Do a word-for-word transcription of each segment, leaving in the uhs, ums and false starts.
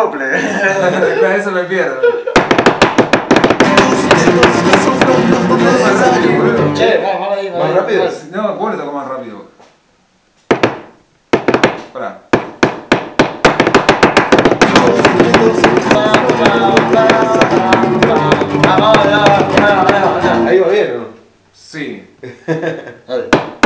acople. Con eso me pierdo. Che, vamos ahí, ¿Más rápido? No, vos le tocó más rápido. Pará. Ahí va bien, ¿o no? Sí. Dale.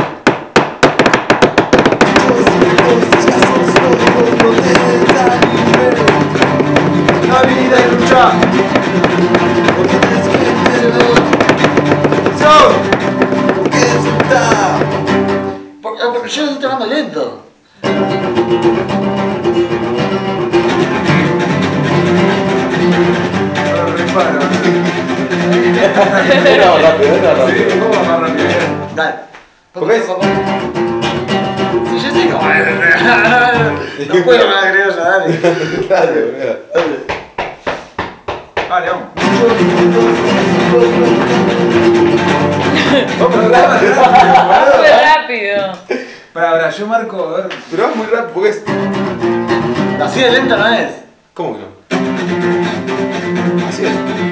La vida es lucha. Porque disfrutar. Porque, porque yo estoy tocando lento. Ahora repara. Una más rápido, una más rápido. Sí, ¿cómo más rápido? Dale. ¿Por qué? Si yo sé cómo es. No puedo más criolla, dale. Dale, boludo. Dale. Vale, vamos. Vamos rápido. Muy rápido. Pará, pará, yo marco, a ver. Pero vas muy rápido, porque es. Así de lenta no es. ¿Cómo que no? Así es.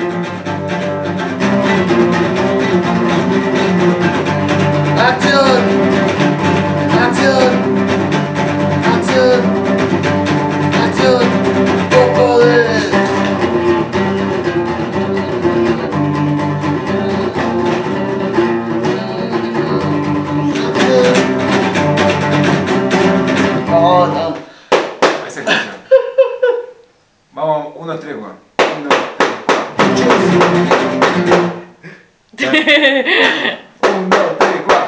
¡Acción! ¡Acción! ¡Acción! ¡Acción! ¡Con poder! No, no. Ahí se escucha. Vamos, uno, dos, tres, cuatro. Uno, dos, tres, cuatro. Un, dos, tres, cuatro.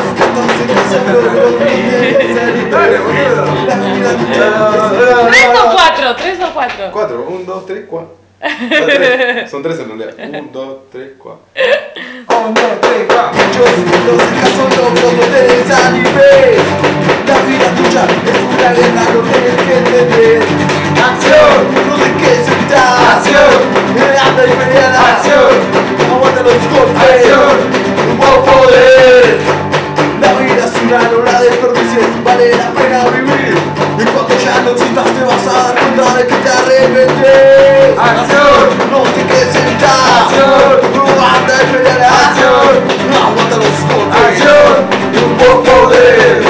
Dale, boludo. ¿Tres o cuatro? ¿Tres o cuatro? Cuatro, un, dos, tres, cuatro. Son tres, son tres en realidad. Un, dos, tres, cuatro. Un, dos, tres, cuatro. Los escasos logros no te desanimes. La vida tuya es una guerra, lo tienes que entender. Acción, no te quedes sentado. Acción, anda y pelea. Acción, aguanta los golpes. Acción, con poder. La vida es una, no la desperdicies, vale la pena vivir. Y cuando ya no existas te vas a dar cuenta de que te arrepientes. Acción, no te quedes sentado. Acción, no anda y pelea. Acción, aguanta los golpes. Acción, con poder.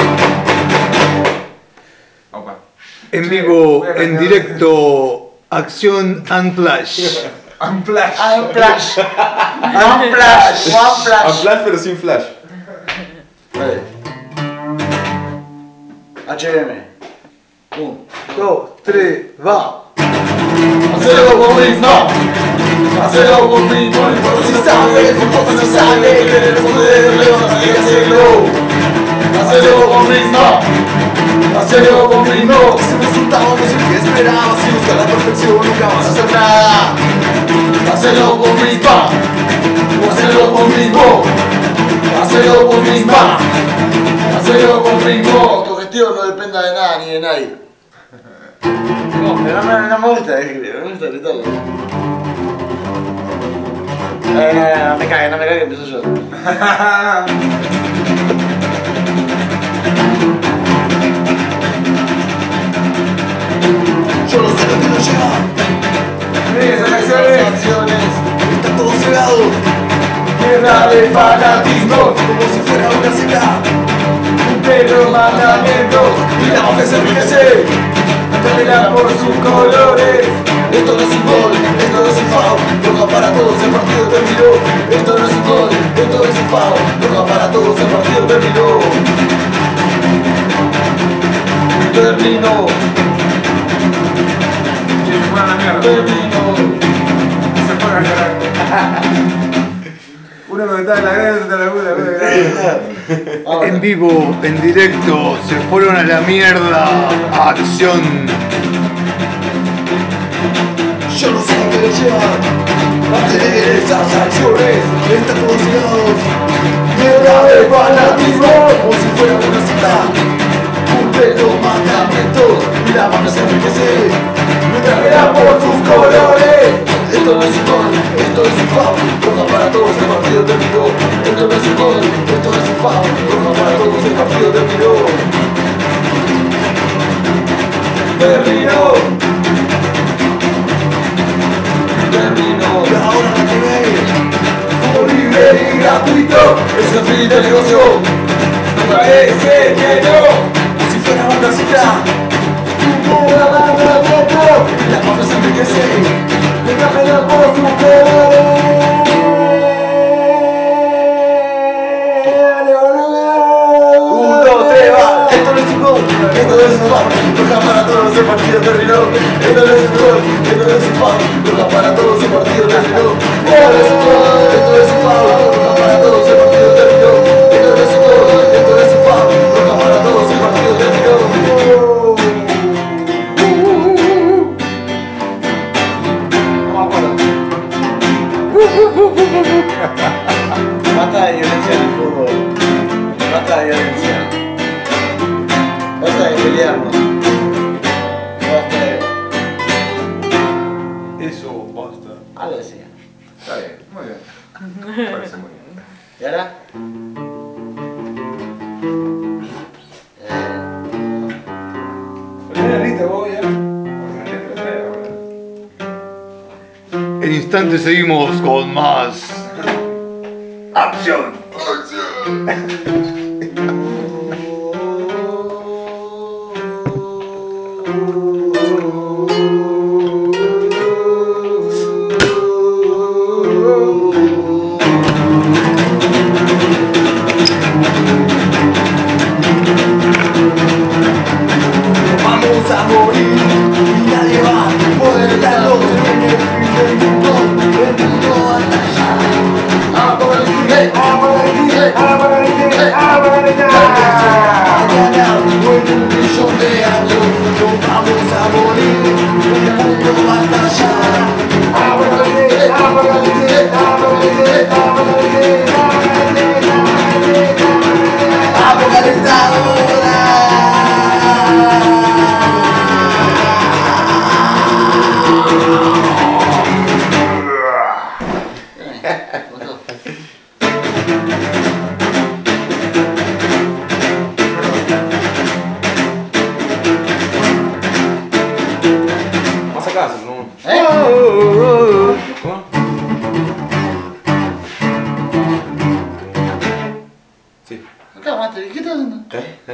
Opa. En Che, vivo, voy a en cambiar. directo, Acción Unflash. Un flash. Un flash. Un flash. Un A flash. flash, pero sin flash. Dale. H M. Un, Dos, tres, va. Hacelo vos mismo. Hacelo vos mismo. No importa si sabes, no importa si sale. Querés poder, levántate y hacelo. Hacelo vos mismo. Hacelo vos mismo. Si el resultado no es el que esperabas, si buscas la perfección nunca vas a hacer nada. Hacelo vos misma. Hacelo vos mismo. Hacelo vos misma. Hacelo vos mismo. Tu objetivo no dependa de nada ni de nadie. No, pero no, me- no me gusta escribir, me gusta gritarlo. Eh, no, no, no me cague, no me cague, empiezo yo. Yo no sé lo que nos lleva, Esas Esas acciones. acciones, está todo cegado, Guerra de fanatismo. como si fuera una cita. Cumple los mandamientos. Y la mafia se enriquece. Pelea por sus colores. Esto no es un gol, esto no es un foul. Roja para todos, el partido terminó. Esto no es un gol, esto no es un foul. Roja para todos, el partido terminó. terminó, Che, se fueron a la mierda. terminó. Se fueron a llorar. Uno cuando estaba en la grada, otro en la laguna. uno de grada. En vivo, en directo, se fueron a la mierda. Acción. Yo no sé qué le lleva a tener esas acciones. Están todos cegados. Guerra de fanatismo, como si fuera una cita. Cumple los mandamientos y la mafia se enriquece. Mientras pelea por sus colores. Esto no es un gol, esto es un foul. Roja para todos, el partido terminó. Esto no es un gol, esto no es un foul. Roja para todos, el partido terminó. Terminó, bonito el negocio. Me parece que no. Como si fuera una cita. La mafia se enriquece. Me cambian por su Un, dos, tres, va. Esto no es un gol, esto no es un foul. Roja para todos, el partido terminó. Esto no es un gol, esto no es un foul. Roja para todos, el partido terminó. Esto no es un gol, esto no es un foul. Roja para todos, el partido terminó. Esto no es un gol, esto no es un foul. Roja para todos, el partido terminó. Basta de violencia en el fútbol. Basta de violencia. Basta de pelearnos. Basta de... Eso basta. Algo así. Está bien, muy bien. Me parece muy bien. ¿Y ahora? ¿Ponés la lista vos ya? En instantes seguimos con más. ¡Acción! Vamos a morir y nadie va a poder darnos en el fin del mundo, el mundo hasta allá. Apocalipsis, apocalipsis, apocalipsis, apocalipsis. Mañana o en un millón de años nos vamos a morir, el mundo hasta allá. Apocalipsis, apocalipsis, apocalipsis, apocalipsis, apocalipsis, apocalipsis ahora. Más acá, ¿no? ¿Eh? ¿Cómo? Sí. Acá, mate, ¿qué estás haciendo?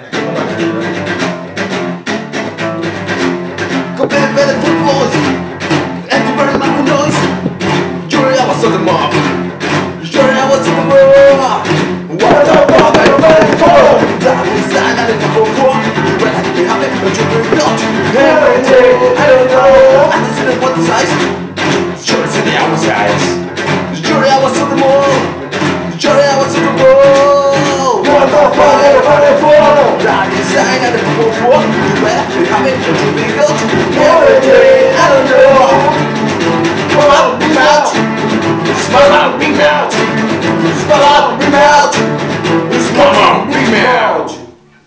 Con Pepe de fútbol, everybody make a noise. You're our southern mob. You're our super bowl. What the fuck are you ready for? That is not a couple for. When I be happy, but you will not. Every day, I don't know. I don't see what the size. You're in our size. You're our southern mob. You're our super bowl. What the fuck are you ready for? That is not a couple for. You better be happy, but you will not. Every day, I don't know. Come on, be out. Smile out, be out. Smile out, be out. Smile out, be out.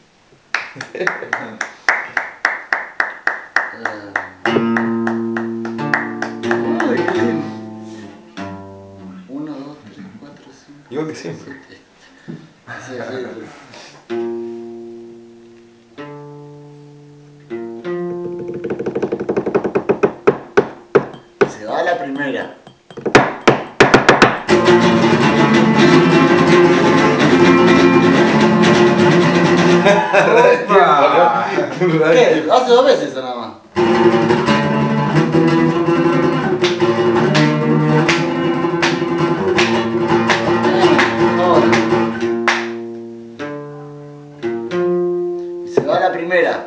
Uno, dos, tres, cuatro, cinco. Igual que siempre. Sí, sí. Se va la primera. ¿Qué? Hace dos veces eso nada más. Ahora. Y se va la primera.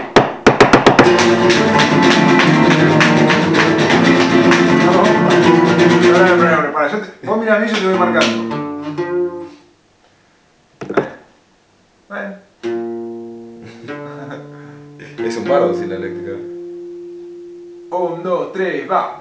Ahora, para, para, para, yo te, vos mirá a mí, yo te voy marcando. Bueno. Es un bardo sin la eléctrica. Un, dos, tres, va.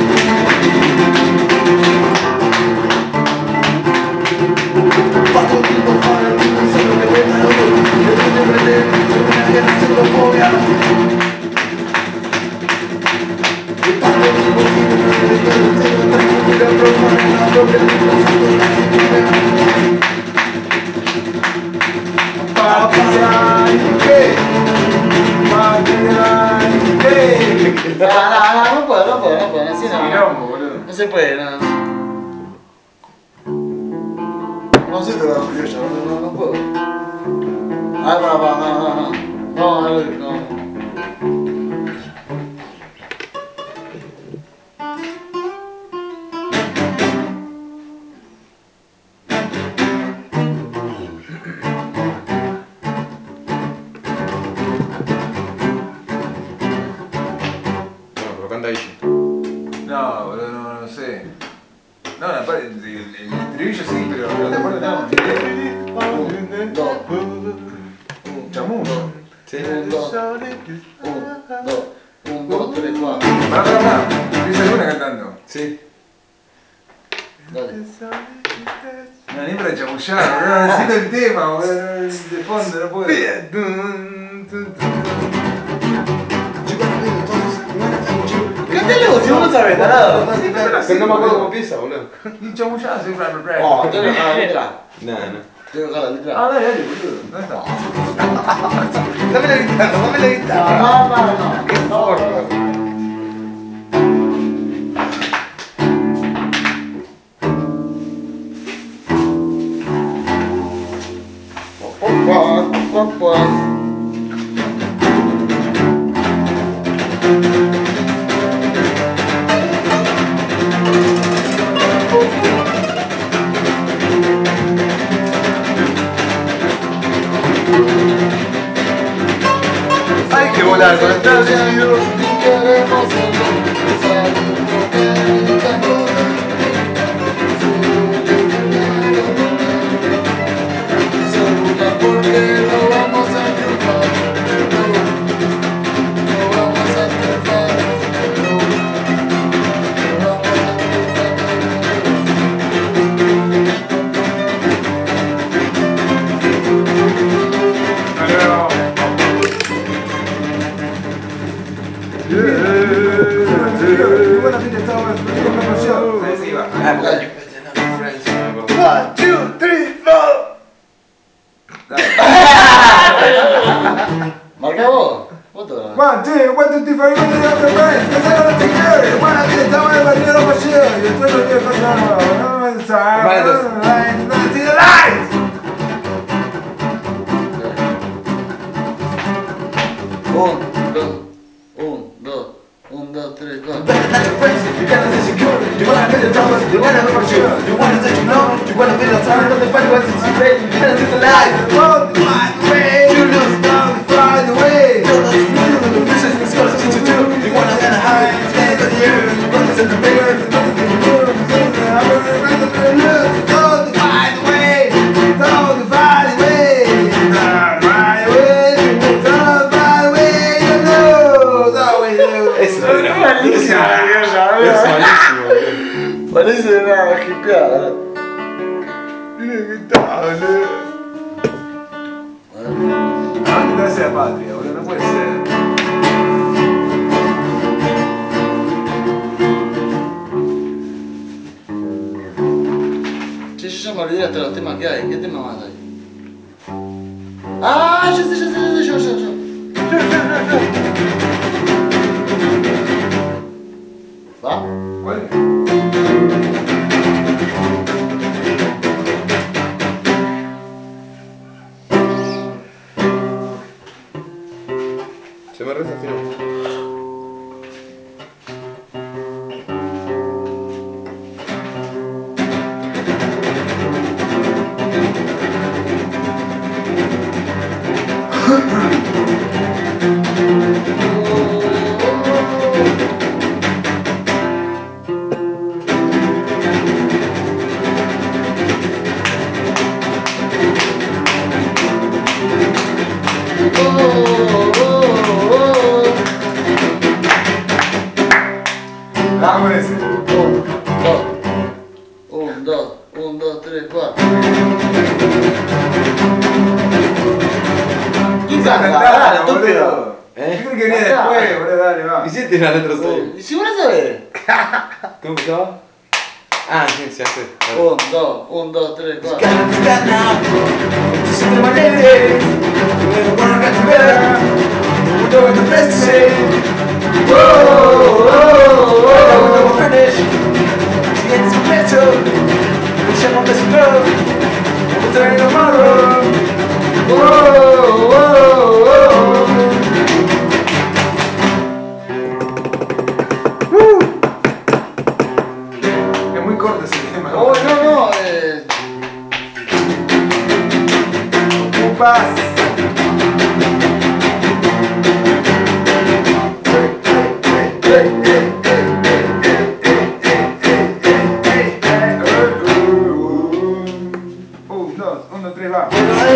No, no, no, no puedo, no puedo, no puedo, así no. Quilombo, boludo. No se puede, no. no sé tocar criolla, no, no, no puedo. Ah, va, va, no, no, no. No, no, no. Bueno, pero canta ahí. No, boludo, no, no sé. No, la parte, el, el, el estribillo sí, pero la otra parte no. Un, dos, Chamuyo. Sí. un, dos, un, dos, un, dos, tres, cuatro. Pará, pará, pará. Empieza Luna cantando. Sí. Dale. No, ni para chamullar, boludo. Necesito el tema, boludo. De fondo, no puedo. Cántalo, si vos no sabés nada. Sí, pero así, Pero no me acuerdo boludo. cómo empieza, boludo. Y chamullado, soy bla bla bla. Oh, tengo que dejar la letra. Nada, no. Tengo que dejar la Ah, letra. dale, dale, boludo. ¿Dónde está? Dame la guitarra, dame la guitarra. No, no, no. Qué forro. Hay que volar con Estados Unidos. Y queremos empezar se burlan porque no vamos a triunfar. No, no vamos a triunfar. No, no vamos a triunfar. Dale, vamos. Ninguna pinta estaba bueno, no tengo promoción. Ahí sí va. Ah, porque Friends, no me acuerdo. One, two, three, four. Marca vos. Vos te vas. One, two, one, two, three, four, one, two, three, four, five, six, seven, eight, nine, ten. One, pinta estaba bueno, no tengo promoción. Yo estoy con Dios, cosa no me sabe. No see the lights. Un, dos, un, dos, un, dos, tres, cuatro. You gotta say secure, you wanna be the top, you wanna be for sure, you wanna say you know, you wanna be the time, the fight was to say, you gotta see the light. Don't find the way. You lose, Don't find the way. you lose, you lose, the business is gonna see you too. You wanna get a high, stay with you, you wanna set the bigger, you wanna be the new, Don't find the way. Don't find the way. Don't find the way. Don't find the way. You know the way you. Es malísimo, Es malísimo, boludo. Parece una hipeada. ¿A dónde te hace la patria, boludo? No puede ser. Che, yo ya me olvidé hasta los temas que hay. ¿Qué tema más hay? Ah, ya sé, ya sé, ya sé, yo, yo, yo. ¿Va? ¿Cuál es? Se me resafinó. Vamos con ese. Un, dos, un, dos, un, dos, tres, cuatro. ¿Quién canta? Dale, estúpido. ¿Eh? Yo creo que venía después, boludo. Dale, va. ¿Y si te la letra Un, soy? ¿y si vos no sabés? ¿Cómo empezaba? Ah, sí, sí, sí. Un, dos, un, dos, tres, cuatro. gotta stand now. To see my ladies, you wanna get together. We know what the best to say. Whoa, whoa, whoa, whoa. Finish. It's better. We shall Love, we'll say tomorrow. Whoa, whoa, whoa. Uh. Es muy corto ese tema. Oh, no, no. Eh... Ocupas. Un, dos, uno, tres, va.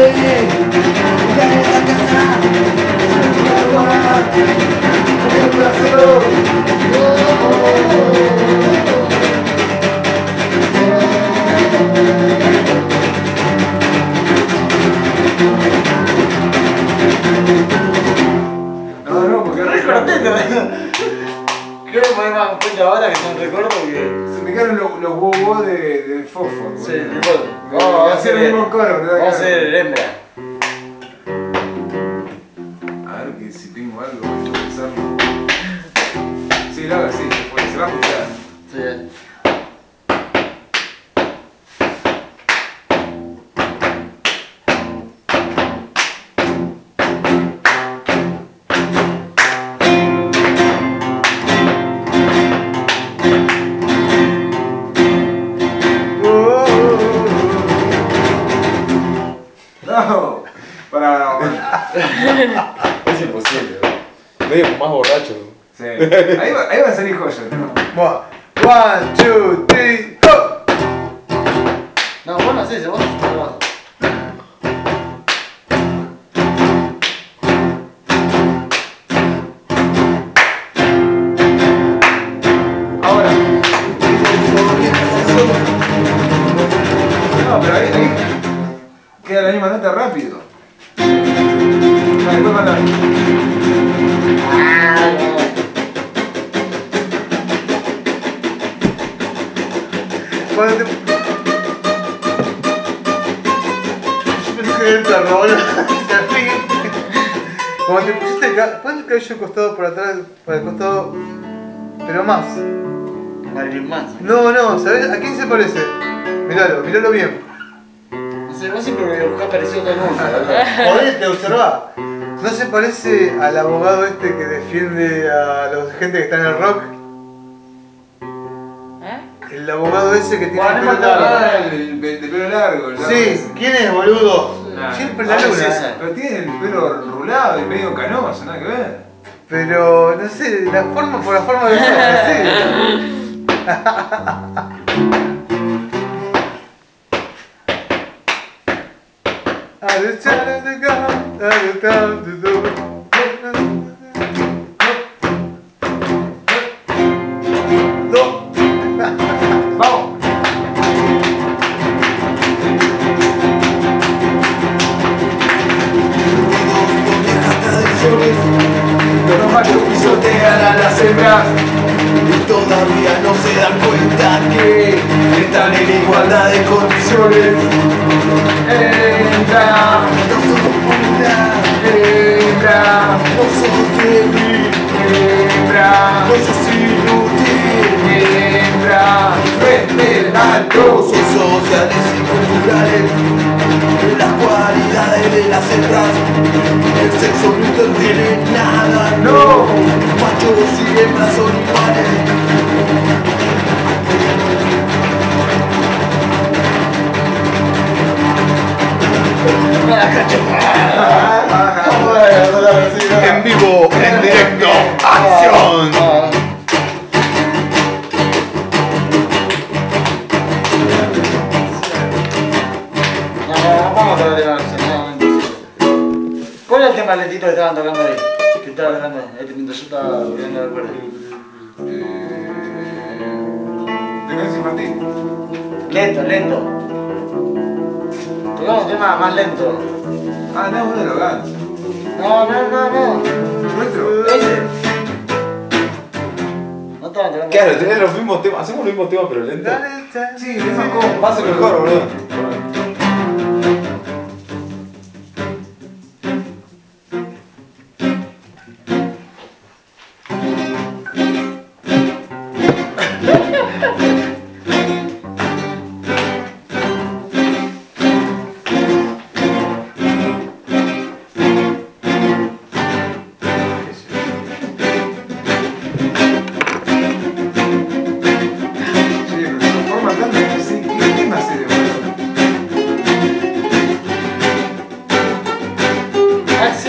No, no, porque Re cortito. Creo que me dar cuenta ahora que no recuerdo que... se me quedaron los, los huevos de, de fósforo. Sí, boludo. me acuerdo. Vamos a hacer el mismo coro, ¿verdad? Vamos a hacer hembra. A ver que si tengo algo que pensarlo. Sí, lo hago así, se fue, se va a escuchar. Sí. No, para, para. Es imposible, ¿no? Medio más borracho. Sí. Ahí va, ahí va a salir joya el tema. One, two, three, go. No, vos no sé, si vos no estás abajo. Ahora. No, pero ahí, ahí queda la misma nota rápido. Ah, después mandar. Ah, no. Cuando te... Yo pensé que era el perro, boludo. Te fui. Cuando te pusiste el cabello, pon el cabello costado por atrás, para el costado, pero más. Marilyn Manson. No, no, ¿sabes a quién se parece? Míralo, míralo bien. No sé, vos siempre me dibujás parecido a todo el mundo, ¿verdad? Jodete, observá. ¿No se parece al abogado este que defiende a la gente que está en el rock? ¿Eh? El abogado ese que tiene Bueno, el no pelo me acuerdo. largo. Ah, el de de pelo largo. El largo Sí, ese. ¿quién es, boludo? Nah, Siempre en la ah, luna. es esa. Pero tiene el pelo rulado y medio canoso, nada que ver. Pero, no sé, la forma por la forma de los ojos, sí. At the time of the gun, at the time of the door. No. Vamos. Por viejas tradiciones, Los machos pisotean a las hembras. y todavía no se dan cuenta que Están en igualdad de condiciones. Hembra, no somos una, hembra, no sos débil, hembra, no sos inútil. hembra. Frente Los alto. sociales y culturales, las cualidades de las hembras, el sexo no interviene en nada, No. machos y hembras son iguales. En vivo, en directo, acción. No, no, vamos a tocar el tema, no, imposible. ¿Cuál es el tema lentito que estaban tocando ahí? Que estaba tocando este mientras yo estaba volviendo la cuerda. ¿De canción infantil? Lento, lento. Tocamos un tema más lento. Ah, no, uno de los Guns. No, no, no, no. ¿Nuestro? Ese. No estaban tocando. Claro, tenés los mismos temas. Hacemos los mismos temas, pero lento. Sí, es más cómodo. Va a ser mejor, boludo.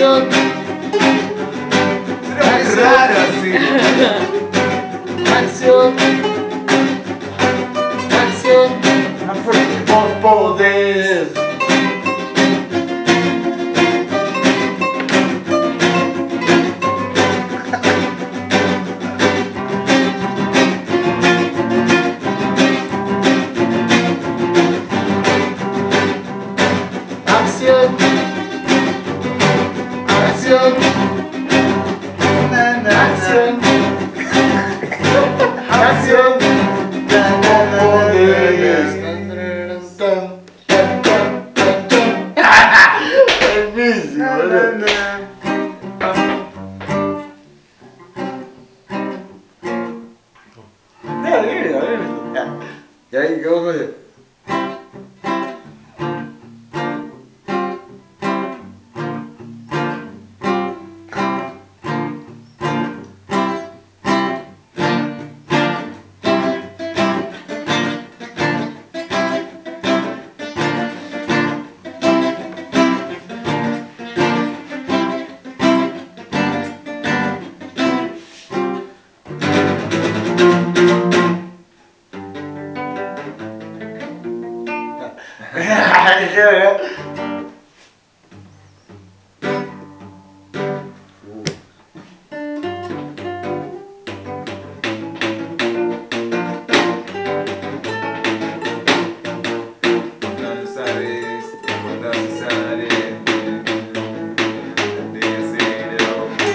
Acción. Es raro así. Acción. Acción. Más fuerte. Vos podés. Acción. Acción. Na, na, na. Acción. Acción. Podés. Buenísimo, Na, boludo. na, na. Está bien, está bien. Y ahí, ¿cómo fue? Cuando sabes, cuando sale de cero,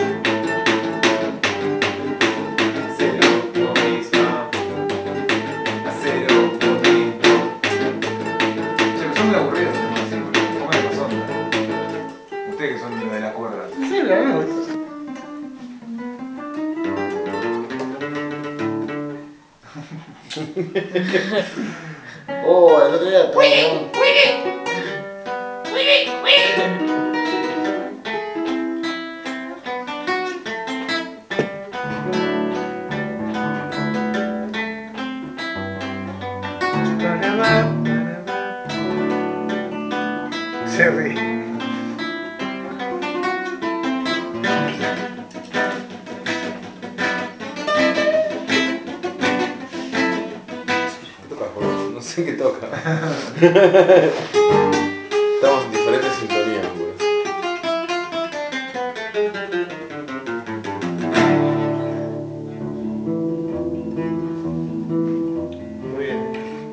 cero lo mismo, a cero lo mismo. Che, son muy aburridos los temas así, boludo. Pónganle más onda. Ustedes que son los de la cuerda. Sí, a mí me gusta. Oh, el otro día estaba. Se ríe. ¿Qué tocas, boludo? No sé qué toca. Estamos en diferentes sintonías, boludo. Muy bien.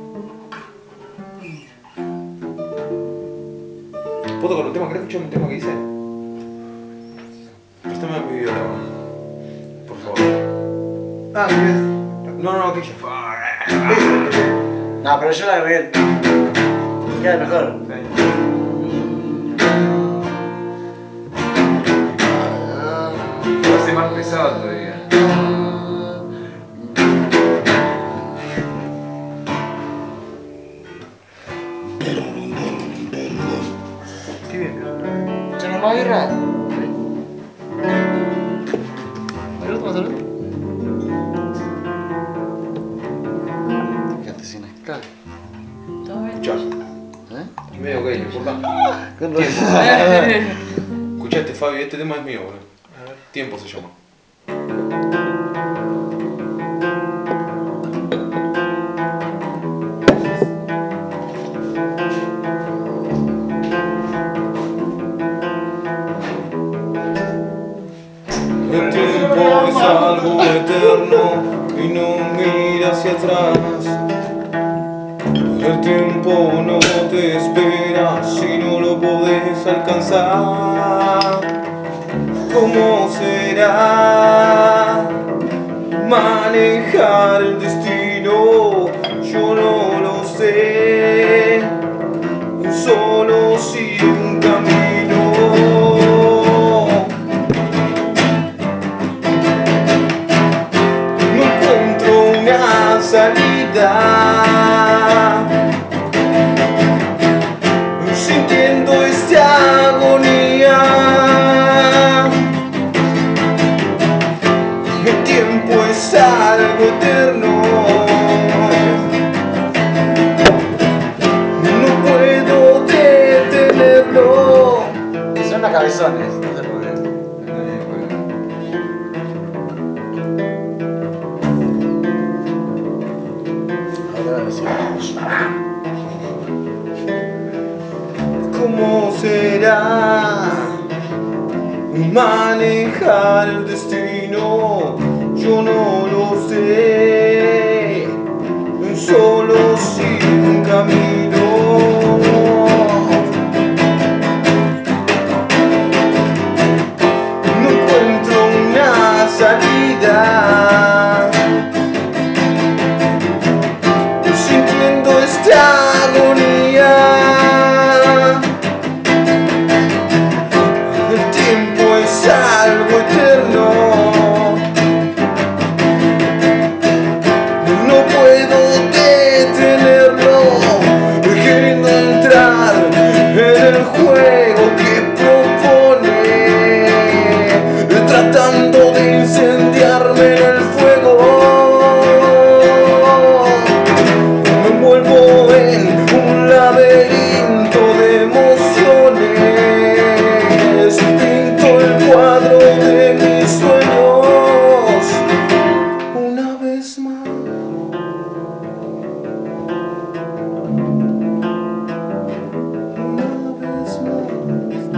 ¿Puedo tocar un tema? ¿Querés escuchar un tema que hice? Préstame mi viola, por favor. Ah, ¿querés? No, no, que ya fue. No, pero yo la agregué. Queda mejor. Lo hace más pesado todavía. Qué bien. ¿Tienes más birra? ¿Salud? ¿Toma salud? Quédate sin escala. Todo bien. Escuchá, ¿Eh? medio gay, no importa. Con Tiempo. razón. Escuchate, Fabi, este tema es mío, boludo. Tiempo se llama. El tiempo es algo eterno y no mira hacia atrás. El tiempo no te espera si no lo podés alcanzar. ¿Cómo será manejar el destino? Yo no lo sé. Solo sigue un camino. No encuentro una salida. Sintiendo esta agonía. El tiempo es algo eterno. No puedo detenerlo. Son las cabezones, no se preocupen. será manejar el destino, yo no lo sé, solo sigo un camino. No encuentro una salida, sintiendo esta agonía. El tiempo es algo eterno, no puedo detenerlo, queriendo entrar en el juego que propone, tratando de incendiarme en el fuego. Me envuelvo en un laberinto de emociones, pinto el cuadro de mis sueños una vez más. Una vez más.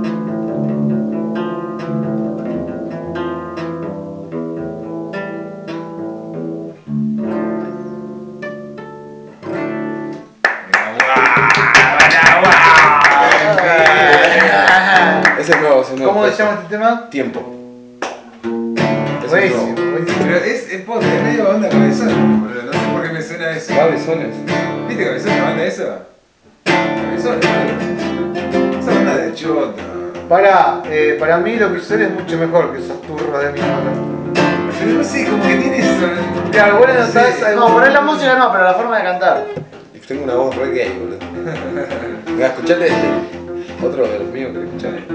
Ese es nuevo, ese es nuevo. ¿Cómo se llama este tema? Tiempo. Ese es Buenísimo, nuevo. buenísimo. Pero es, es, posta, es medio onda cabezón, boludo. No sé por qué me suena eso. Cabezones. ¿Viste cabezón la banda eso? Cabezón, boludo. Esa banda de chota. Para, eh, para mí lo que suena es mucho mejor que esos turros de mierda. Pero no sé, como que tiene eso. Claro, vos le notás Sí. algo- No, por ahí la música no, pero la forma de cantar. Tengo una voz re gay, boludo. Mira, escuchate este. Otro de los míos que escuchar.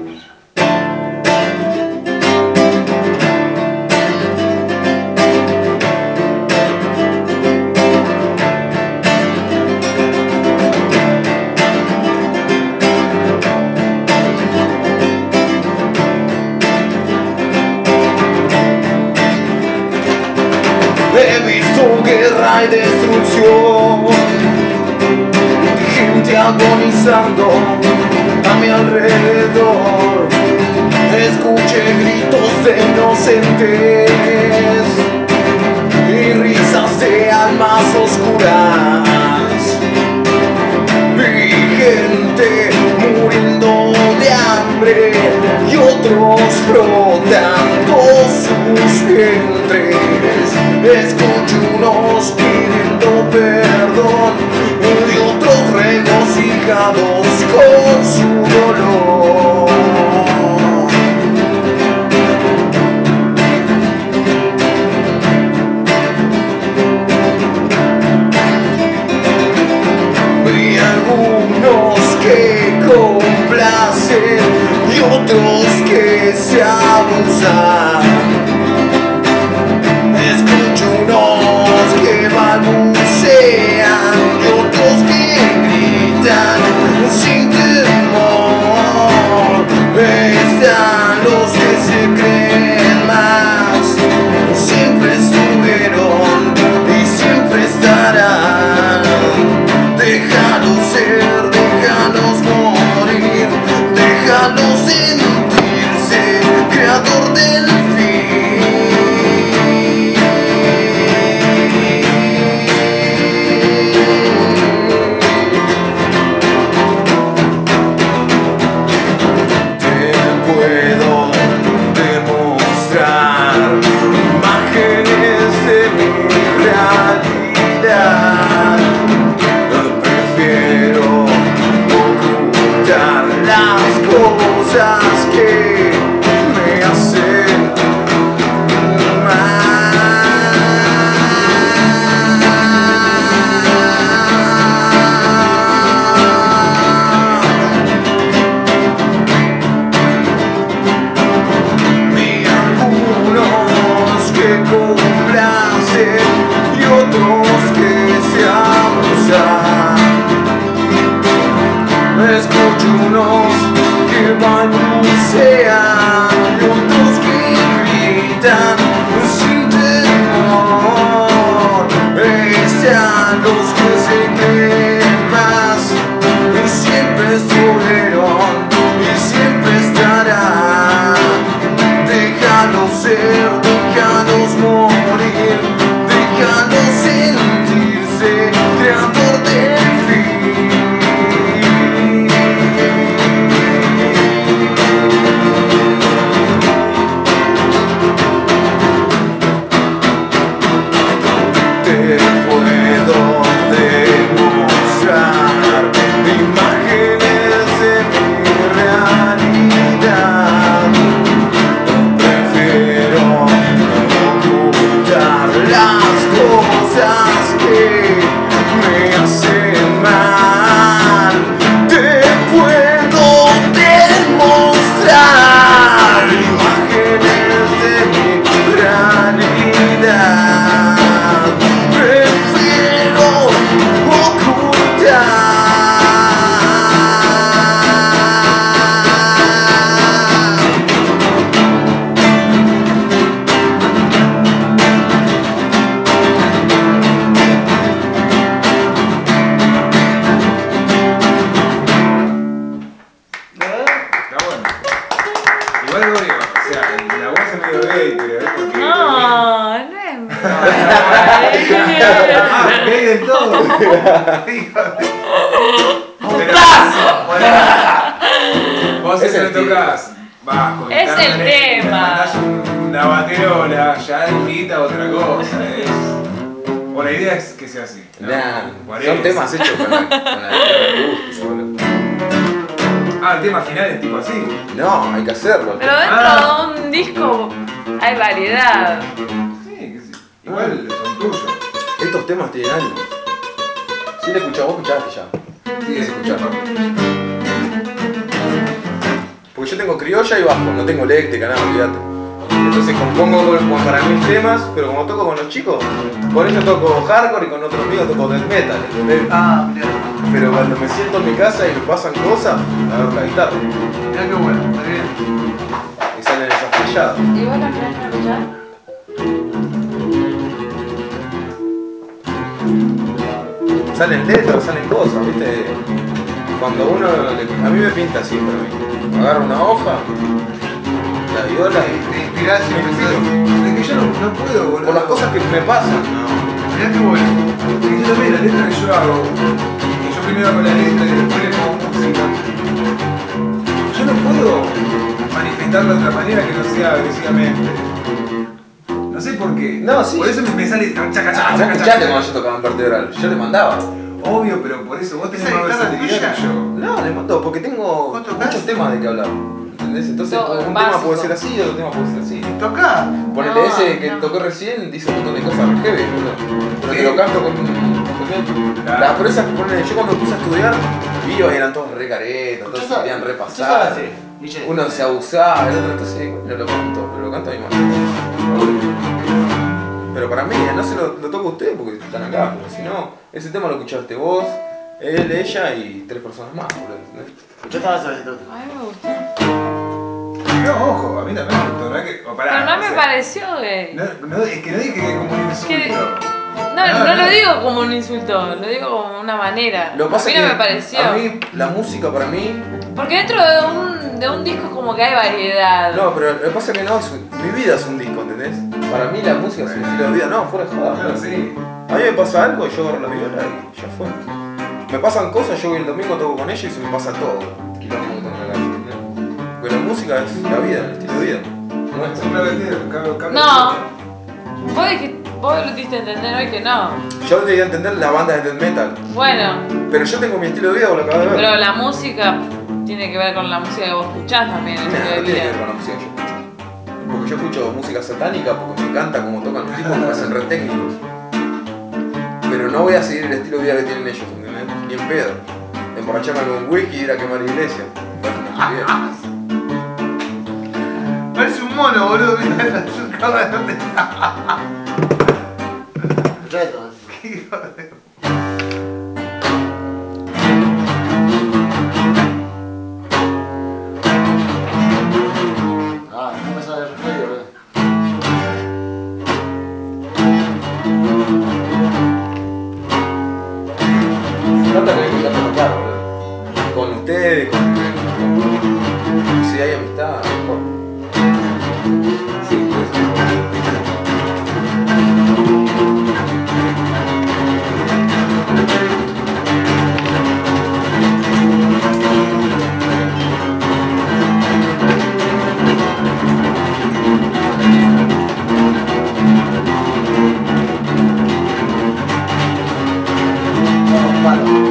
He visto guerra y destrucción, gente agonizando a mi alrededor. Escuché gritos de inocentes y risas de almas oscuras. Vi gente muriendo de hambre y otros frotando sus vientres. Escucho unos pidiendo perdón y otros regocijados con su dolor. Vi algunos que complacen y otros que se abusan. Escucho unos que balbucean y otros que gritan sin temor. Están los que se creen más, siempre estuvieron y siempre estarán. Déjalos ser, déjalos morir, déjalos sentirse, creador del Te puedo demostrar imágenes de mi realidad. Prefiero ocultar las cosas que me hacen Vi algunos que complacen y otros que se abusan. Escucho unos que balbucean y otros que gritan sin temor. Están los que se creen más, siempre estuvieron está bueno. Igual lo digo, o sea, la voz es medio gay, pero es porque... No, no es medio. Ah, gay del todo. Vos Es si el le tocas bajo, Es guitarra el eléctrica, tema. mandás una baterola, ya invita a otra cosa. Es... O la idea es que sea así. ¿no? Nah, Por son eso. temas hechos con la, con la guitarra acústica, boludo. Ah, el tema final es tipo así. No, hay que hacerlo. Pero dentro Ah. de un disco hay variedad. Sí, que sí. Igual son tuyos. Estos temas tienen años. Si le escuchás, vos escuchaste ya. Sí, es escuchar. Porque yo tengo criolla y bajo, no tengo eléctrica, nada, olvídate. Entonces compongo con- con- para mis temas, pero como toco con los chicos, con ellos toco hardcore y con otros amigos toco death metal, ¿entendés? Ah, mirá. Pero cuando me siento en mi casa y me pasan cosas, agarro la guitarra Mirá qué bueno, está bien. y salen esas falladas. ¿Y vos la querés escuchar? Salen letras, salen cosas, ¿viste? Cuando uno, le- a mí me pinta así, para mí. Agarro una hoja, la viola y Te inspirás y me empezás. inspiro. Es que yo no, no puedo, boludo. Por las cosas que me pasan, no. Mirá qué bueno. Es que yo también, la letra que yo hago, que yo primero hago la letra y después le pongo música. Yo no puedo manifestarlo de otra manera que no sea agresivamente. No sé por qué. No, sí. Por eso me, me sale chaca, chaca, Ah, chaca, vos chaca, escuchaste chaca. cuando yo tocaba en vertebral, yo le mandaba. Obvio, pero por eso vos tenés ¿Esa más guitarra versatilidad que tuya? yo. No, le mando, porque tengo ¿Vos tocás? muchos temas de que hablar. ¿Entendés? Entonces No, un tema básico. puede ser así, otro tema puede ser así. Tocá. Ponele No, ese que no. tocó recién, dice un montón de cosas re heavy, boludo. Pero Sí. te lo canto con. ¿entendés? Claro. Las presas que ponele, yo cuando puse a estudiar, iba y eran todos re caretas, todos se querían repasar. Sí, Michelle. Uno se abusaba, el otro entonces, bueno, lo canto, pero lo canto a mi manera. Pero para mí, no se lo, lo toco a ustedes porque están acá, pero si no, ese tema lo escuchaste vos, él, ella y tres personas más, boludo. ¿entendés? ¿Escuchaste la solicitud? A mí me gustó. No, ojo, a mí también me gustó, ¿no? Que, o pará, Pero no o me sea, pareció gay. No, no, es que no dije que como un insulto. Que- No, no, no. lo digo como un insulto, lo digo como una manera. Lo que pasa a mí es no que me pareció. a mí la música para mí. Porque dentro de un, de un disco es como que hay variedad. No, pero lo que pasa es que no, es un- mi vida es un disco, ¿entendés? Para mí la música es un estilo de vida, no, fuera de joda. No, sí. A mí me pasa algo, yo agarro la viola y ya fue. Me pasan cosas, yo voy el domingo toco con ella y se me pasa todo. Quilombo que tengo en la casa, ¿entendés? Porque la música es la vida, el estilo de vida. Es un clavetero, cambio, cambio. No. Vos dijiste, vos lo diste a entender hoy que no. Yo debería entender la banda de death metal, Bueno, pero yo tengo mi estilo de vida, vos lo acabas de ver. pero la música tiene que ver con la música que vos escuchás también, el Nah, estilo de no tiene que ver vida. con la música que yo escucho. Porque yo escucho música satánica porque me encanta cómo tocan los tipos que me hacen re técnicos. Pero no voy a seguir el estilo de vida que tienen ellos, ¿entendés? Ni en pedo. Emborracharme con whisky y ir a quemar iglesia. Parece una estupidez. Parece un mono, boludo. Mirá su cara dónde está. Escuchá esto. Qué hijo de- Ah, no me sale el referido, boludo. Se trata que me encanta tocar, boludo. Con ustedes, con, con- si hay amistad, mejor. Sí, pues. Vamos, palo.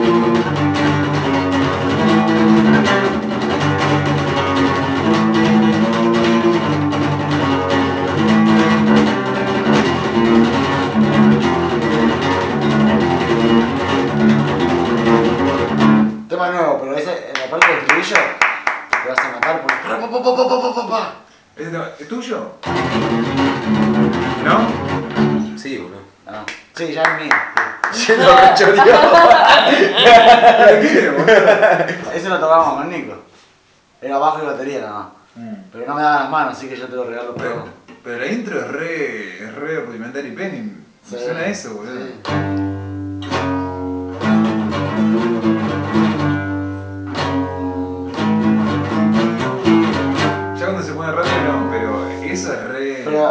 Tema nuevo, pero ese, en la parte del estribillo te vas a matar porque. Pa, pa, pa, pa, pa, pa, pa, pa. ¿Es, ¿Es tuyo? ¿No? Sí, boludo. Ah, sí, ya es mío. sí. Se lo rechoreó. ¿Pero qué, boludo? Ese lo tocamos con Nico. Era bajo y batería nada más. Mm. Pero no me daban las manos, así que yo te lo regalo Pero, por. pero la intro es re, es re rudimentaria y penny. Sí. Suena a eso, boludo. Sí.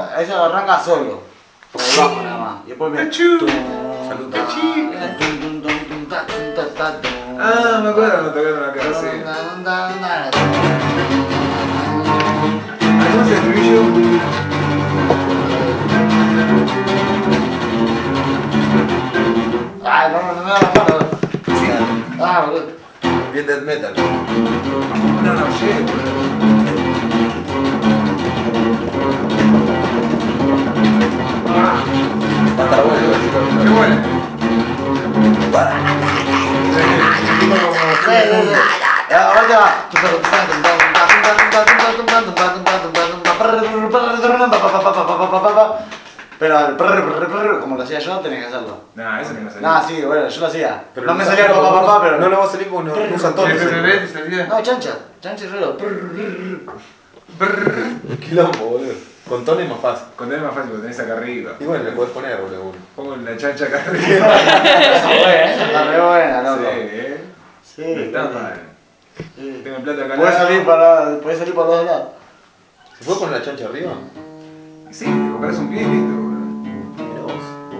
Eso arranca solo. Por el bajo nada más. Y después me. Salud. Ah, me acuerdo cuando tocaron acá, sí. ¿Cómo es el estribillo? Ay, no, no me da la mano. Sí. Ah, boludo. Bien death metal. No, no, llego, boludo. Va a estar bueno igual, sí, también. Qué bueno. Sí, sí, sí. Ahorita va. Pero el prr, prr, prr, como lo hacía yo, tenés que hacerlo. Nah, eso no me salió. Nah, sí, bueno, yo lo hacía. Pero no me no salía el salió papá, porque papá, no- pero. No lo va a salir porque no, no usan tonos. ¿El P P B te salía? No, chancha. Chancha y relo. Quilombo, boludo. Con tono es más fácil. Con él es más fácil porque tenés acá arriba. Y bueno, le podés poner, boludo. Pongo la chancha acá arriba. Esa es buena, esa está re buena, Sí, loco. eh. Sí, No está sí. mal. Sí. Tengo el plato acá al Puede lado. salir para, puede salir para los dos lados. ¿Se puede poner la chancha arriba? Sí, te compras un pie y listo, boludo. Mira vos.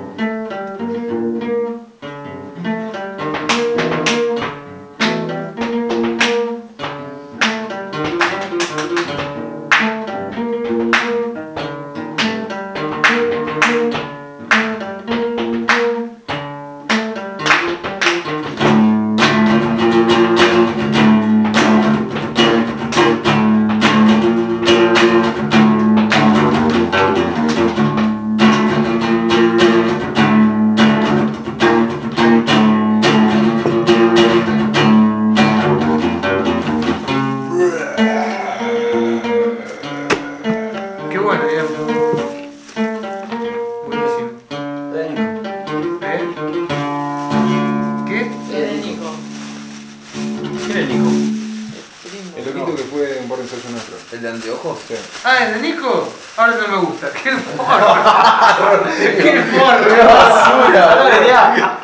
Qué bueno, Ian. Buenísimo. ¿Eh? ¿Qué? Federico. ¿Quién es Nico? El loquito que fue un por ensayo nuestro. ¿El de anteojos? Sí. Ah, ¿el de Nico? Ahora no me gusta. ¡Qué forro! ¡Qué forro! ¡Basura!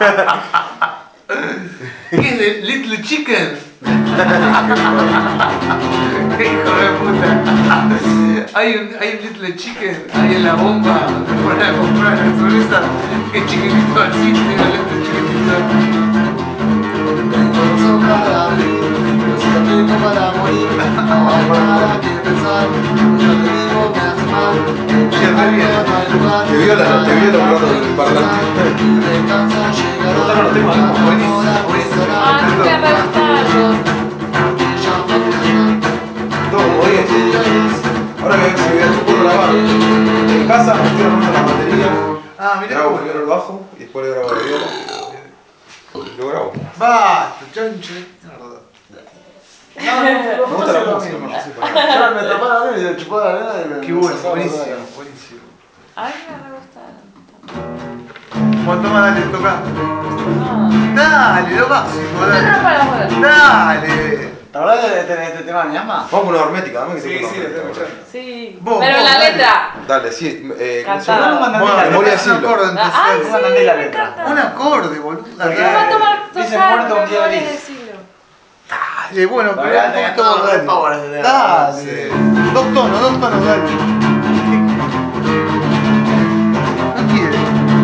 ¿Qué es de Little Chicken? ¡Qué hijo de puta! Hay un, hay un Little Chicken ahí en la bomba donde fueron a comprar la cerveza. ¡Qué chiquitito así! Tiene el Little chiquitito. Tengo razón para vivir, pero si la tengo para morir, no hay nada que pensar. Yo te digo, me hace mal. Che, re bien. No hay lugar. Te viola, te viola un rato con el parlante. Y descansa, llegará. Me gustaron los temas, ¿no? Buenísimo, buenísimo. Ah, nunca me gustaron. Todo como diez. Ahora que si voy a yo puedo grabar en casa, me estoy armando las baterías. Ah, mirá Grabo cómo primero el bajo y después le grabo la viola. Lo grabo. basta, chancho de mierda. Me gusta la música, me hace para. Yo me tapaba la arena y le chupaba la arena y me. Qué bueno, buenísimo, buenísimo. A mí me re gustaron. Bueno, toma, dale, toca. No. Dale, lo máximo, No me dale. rompa las bolas. Dale. ¿Te acordás de este, de este tema de mi asma? Vamos con una hermética, dame que Sí, tengo una sí, lo estoy hermética, escuchando. Sí. Vos, Pero vos, la dale. letra. Dale, sí, eh, ¿cómo se Cantada. llama? mandame Bueno, la memoria tocas un siglo. acorde entonces. Ay, Te sí, mandé la me letra. encanta. Un acorde, boludo. Porque Me va a tomar dice tocar muerto un día memorias gris. del siglo. Dale, bueno, pero Acá un tenés poquito todo más, re dale. power ese tema. Dale. Dos tonos, dos tonos, dale. No quiere.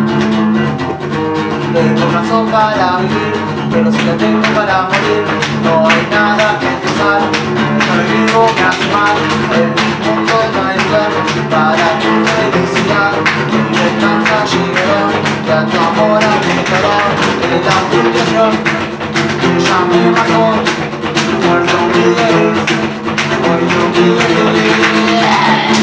Tengo razón para vivir, pero si la tengo para morir, no hay nada que empezar. Yo vivo me hace mal, en el mundo no hay lugar para tu felicidad. Y descansa llegará, y a tu amor afectará. En la frustración, ella me mató, muerto mi eres, muerto mi eres.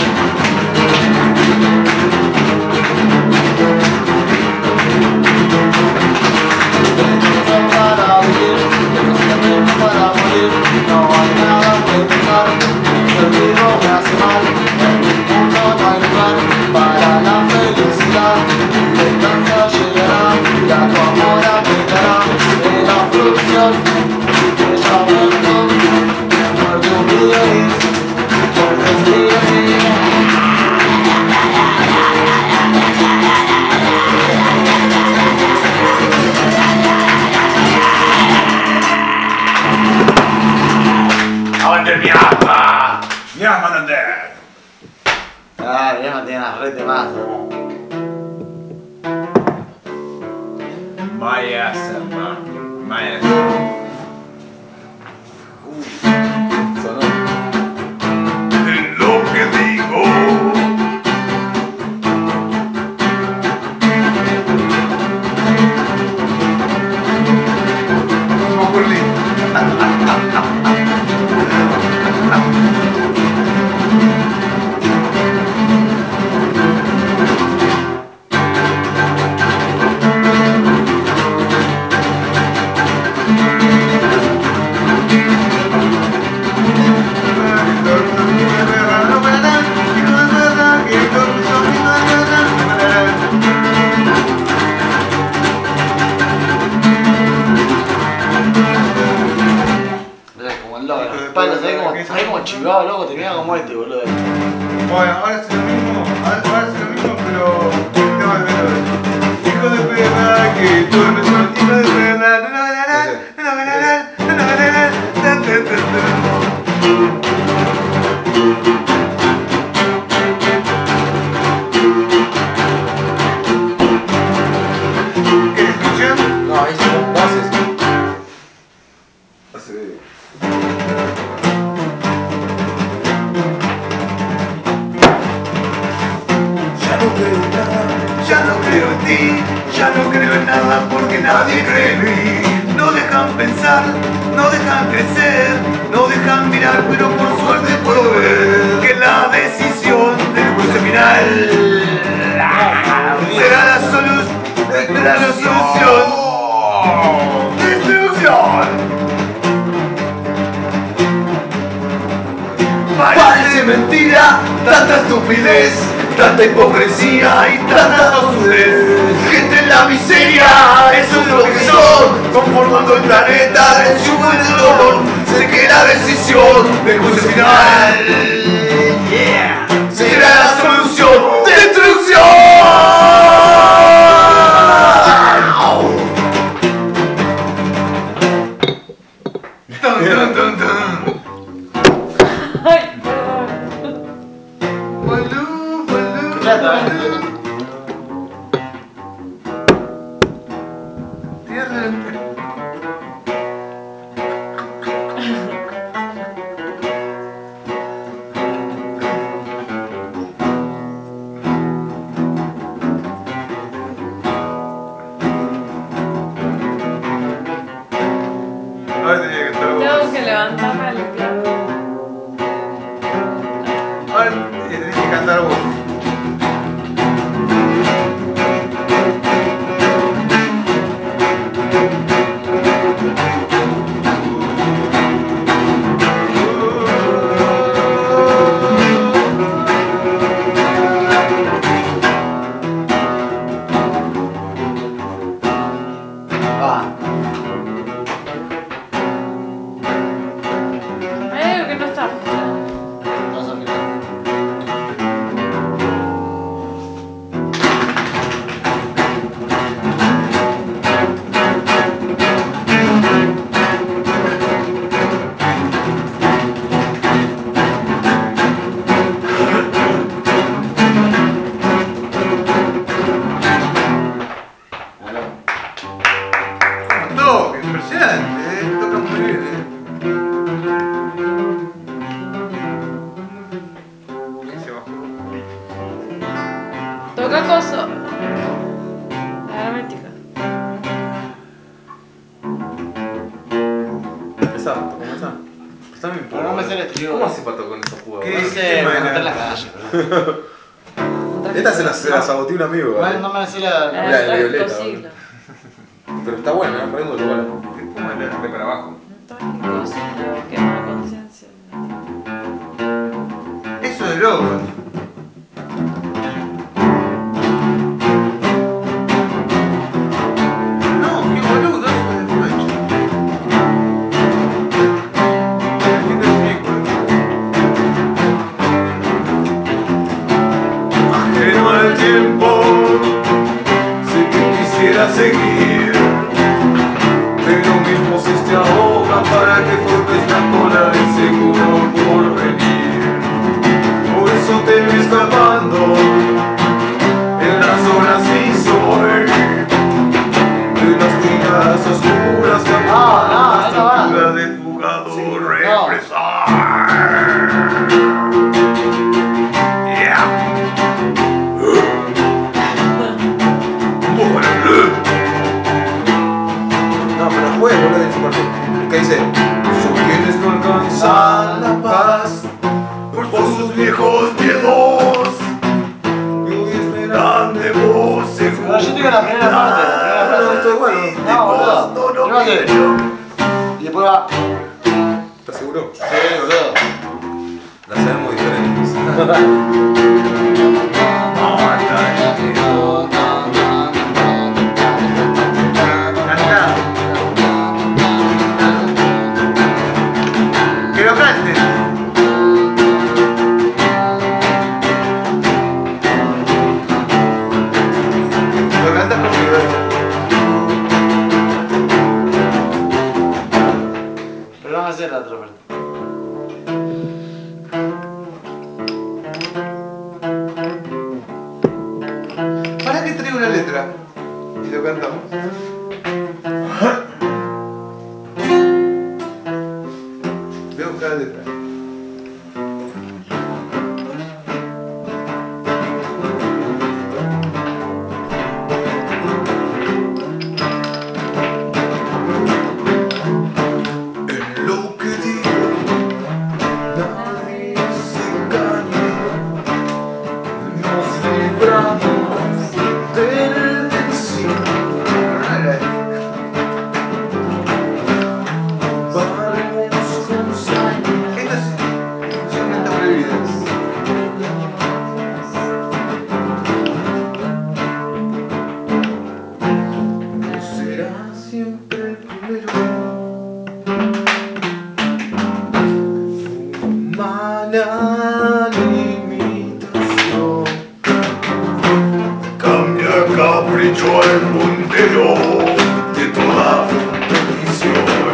Tengo para vivir, pero si la tengo para morir, no hay nada que pensar. El vivo me hace mal, en mi mundo no hay lugar para la felicidad. Y descansa llegará, y a tu amor afectará. En la frustración, ella muerto, muerto un día gris, muerto un día gris. ¡Aguante mi alma! ¡Mi alma no dead! Ah, ya no tiene las redes más. Maya Sama. Maya Sonó. Es lo que digo. No ocurrí. Mirá, como el loco, los palos, ¿sabés cómo, ¿sabés cómo chivaba, loco? Tenía como este, boludo. Bueno, ahora es lo mismo, ahora ahora es lo mismo, pero el tema de Beto es hijo de perra, que todos me son hijo de perra, no no ganarán, no no ganarán, no no ganarán, tan, tan, tan, tan. ¿Qué destrucción? No, ahí son bases. Hace. Ya no creo en nada, ya no creo en ti, ya no creo en nada porque nadie cree en mí. No dejan pensar, no dejan crecer, no dejan mirar, pero por suerte puedo ver que la decisión del juicio final será la, solu será la solución. ¡Destrucción! Parece mentira, tanta estupidez, tanta hipocresía y tanta tosudez. Gente en la miseria, eso es lo que son, conformando el planeta del yugo y del dolor. Sé que la decisión del juicio final, yeah, será la solución. ¡Destrucción! Dun, dun, dun, dun. Ay, perdón. Balú, balú, Escuchate, balú. ¿eh? Tierra. Ahora tenía que cantar Tengo vos. que levantarme a limpiar. Ahora tenés que cantar vos. Va. Hay algo que no está funcionando. Vas a mirar. ¿Cómo toca? Impresionante, ¿eh? Toca muy bien, ¿eh? ¿Qué se bajó? Toca coso. La hermética. Esa, ¿cómo esa? Está bien Pero no me sé el estribillo. ¿Cómo hace pato con esa jugada? ¿Qué? No sé, me anoté en la calle, boludo. Esta se la, se la saboteó un amigo, No, ¿vale? no me sé la. La Mira, del el violeta, trágico siglo. Pero está buena, es re duro, igual. ¿Cómo era? De para abajo. Un trágico siglo quema la conciencia. Eso de Lobos. No, qué boludo, eso de Freud. El fin del ciclo. Ajeno al tiempo, sé que quisiera seguir, pero mis voces te ahogan para que formes la cola del seguro por venir. Por eso te ves capaz hijos miedos dan de vos seguro. No, yo tengo la primera parte, la primera frase. Esto es bueno. No, boludo. No, no Llévate. quiero. Y después va. ¿Estás seguro? Sí, boludo. La sabemos diferentes. Cantá. Que lo cantes. Lo cantas conmigo. Pero vamos a hacer la otra parte. Para que traiga una letra. Y lo cantamos. Voy a buscar la letra. En lo que digo, nadie se engañe. Nos libramos del destino. Vamos con sangre. Esto es son mentas prohibidas. No será siempre el primero. Humana limitación. Cambia capricho al puntero de toda petición.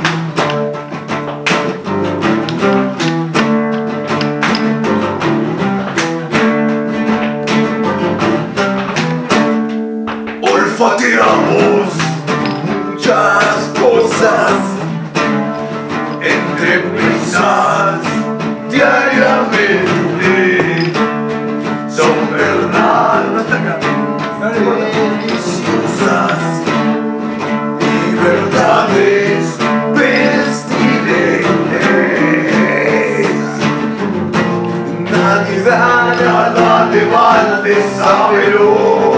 Olfateamos muchas cosas entre prisas diariamente. Son verdad deliciosas y verdades pestilentes. Nadie da nada de balde, sábelo.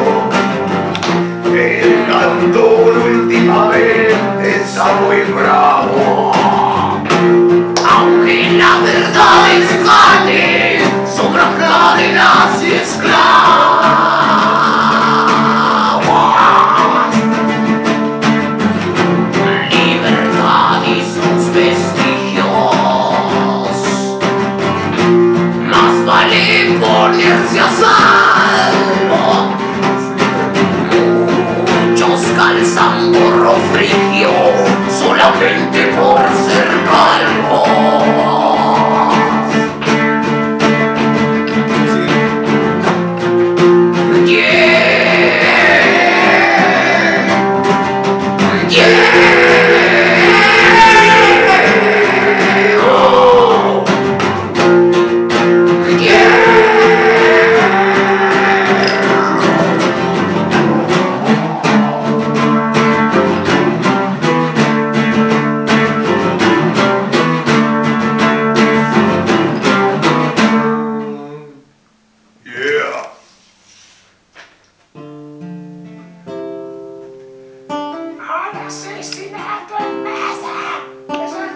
El cantor últimamente está muy bravo. Aunque la verdad escate, sobran cadenas y esclavos. Libertad y sus vestigios. Más vale ponerse a salvo. Muchos calzan gorro frigio solamente por ser calvos. Yeah. Yeah. Oh. Yeah. Yeah. Asesinato en masa. Es un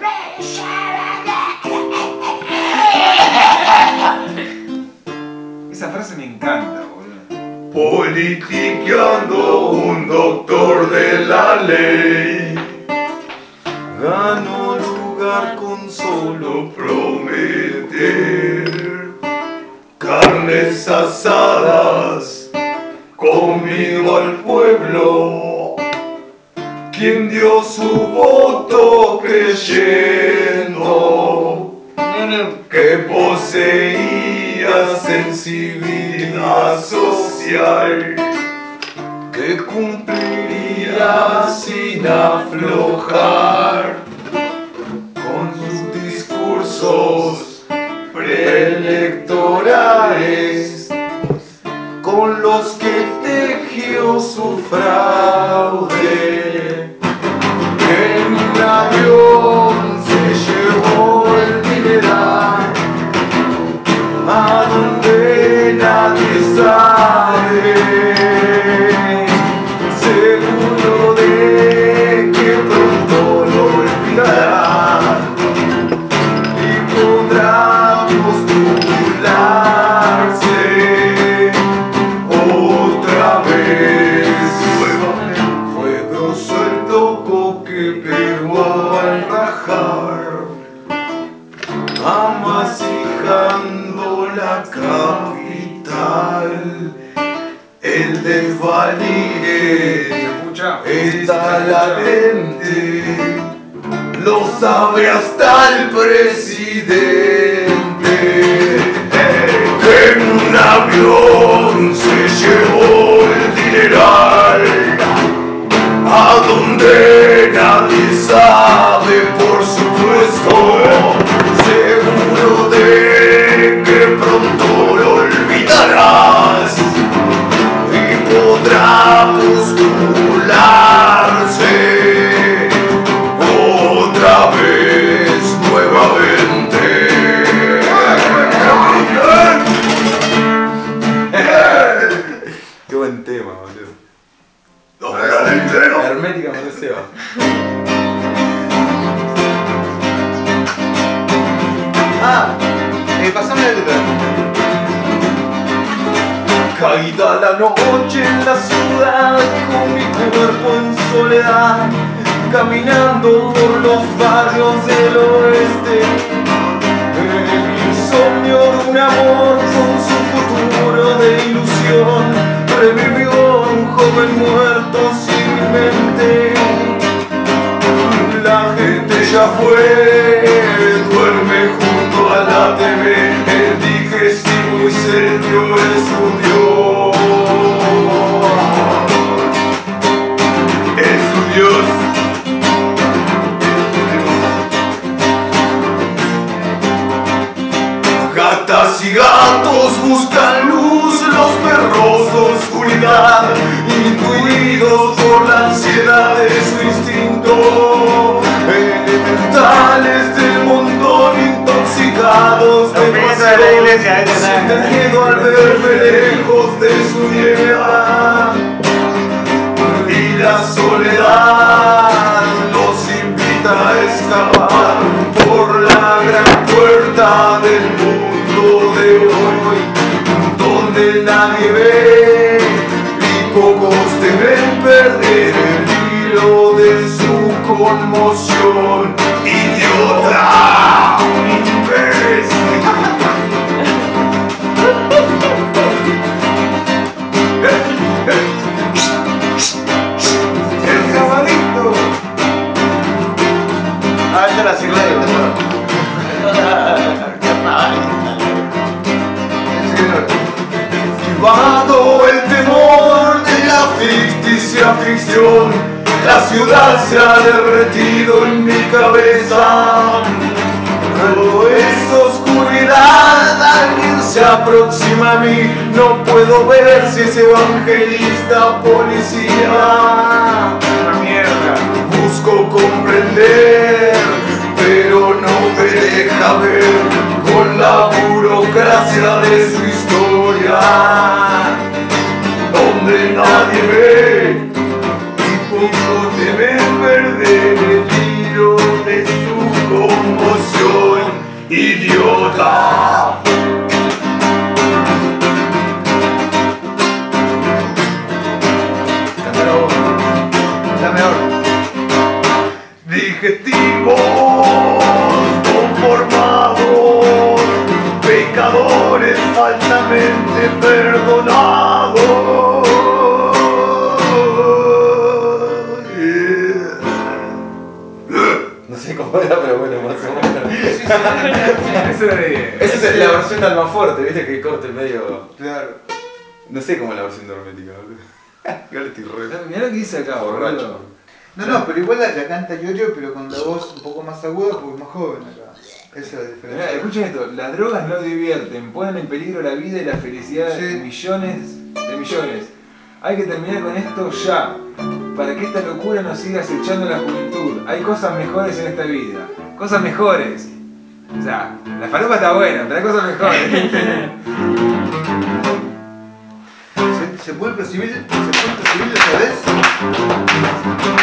Esa frase me encanta, boludo. Politiqueando un doctor de la ley. Ganó lugar con solo prometer. Carnes asadas, comido al pueblo. Quien dio su voto creyendo que poseía sensibilidad social, que cumpliría sin aflojar con sus discursos preelectorales, con los que tejió su fraude. En un avión se llevó el dineral a la capital. El desvaríe Escucha. está latente, lo sabe hasta el presidente. En un avión se llevó el dineral a donde nadie sabe, por supuesto, seguro de que pronto lo olvidarás y podrá postularse otra vez nuevamente. Qué buen tema, boludo. ¿No me da el dinero? Hermética me Seba. Ah, eh, pasame la letra. Caída la noche en la ciudad, con mi cuerpo en soledad, caminando por los barrios del oeste. El insomnio de un amor con su futuro de ilusión revivió a un joven muerto civilmente. La gente ya fue, duerme junto a la T V, el digestivo y serio es su Dios. Es su Dios. Gatas y gatos buscan luz, los perros oscuridad, intuidos por la ansiedad de su instinto. Elementales del montón intoxicados de pasión, sienten miedo al verme lejos de su niebla. Y la soledad nos invita a escapar por la gran puerta del mundo de hoy, donde nadie ve y pocos deben perder el hilo de su conmoción. ¡Idiota! ¡Imbécil! ¡El cabalito! Ah, esta la sirve. Llevado el temor de la ficticia ficción, la ciudad se ha derretido en mi cabeza. Todo es oscuridad, alguien se aproxima a mí, no puedo ver si es evangelista o policía. Una mierda. Busco comprender, pero no me deja ver con la burocracia de su historia, donde nadie ve y pocos deben perder el hilo de su conmoción. ¡Idiota! Cántalo. Está mejor. Digestivos conformados, pecadores falsamente perdonados. No sé cómo era, pero bueno, más o menos. Eso era de. Esa es la versión de Almafuerte, viste que corte medio. Claro. No sé cómo es la versión de Hermética, boludo. Igual estoy re. Mirá lo que dice acá, Borracho. boludo. No, no, pero igual la, la canta Yoyo, pero con la voz un poco más aguda porque es más joven acá. Esa es la Mirá, diferencia. escuchen esto, las drogas no divierten, ponen en peligro la vida y la felicidad de Sí. millones de millones. Hay que terminar con esto ya, para que esta locura nos siga acechando la juventud. Hay cosas mejores en esta vida, cosas mejores. O sea, la falopa está buena, pero hay cosas mejores. ¿Se, se puede percibir? ¿Se puede percibir otra vez?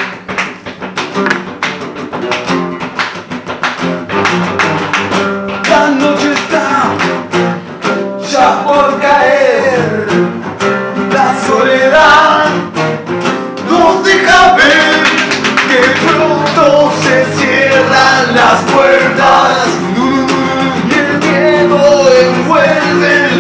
La noche está ya por caer, la soledad nos deja ver que pronto se cierran las puertas y el miedo envuelve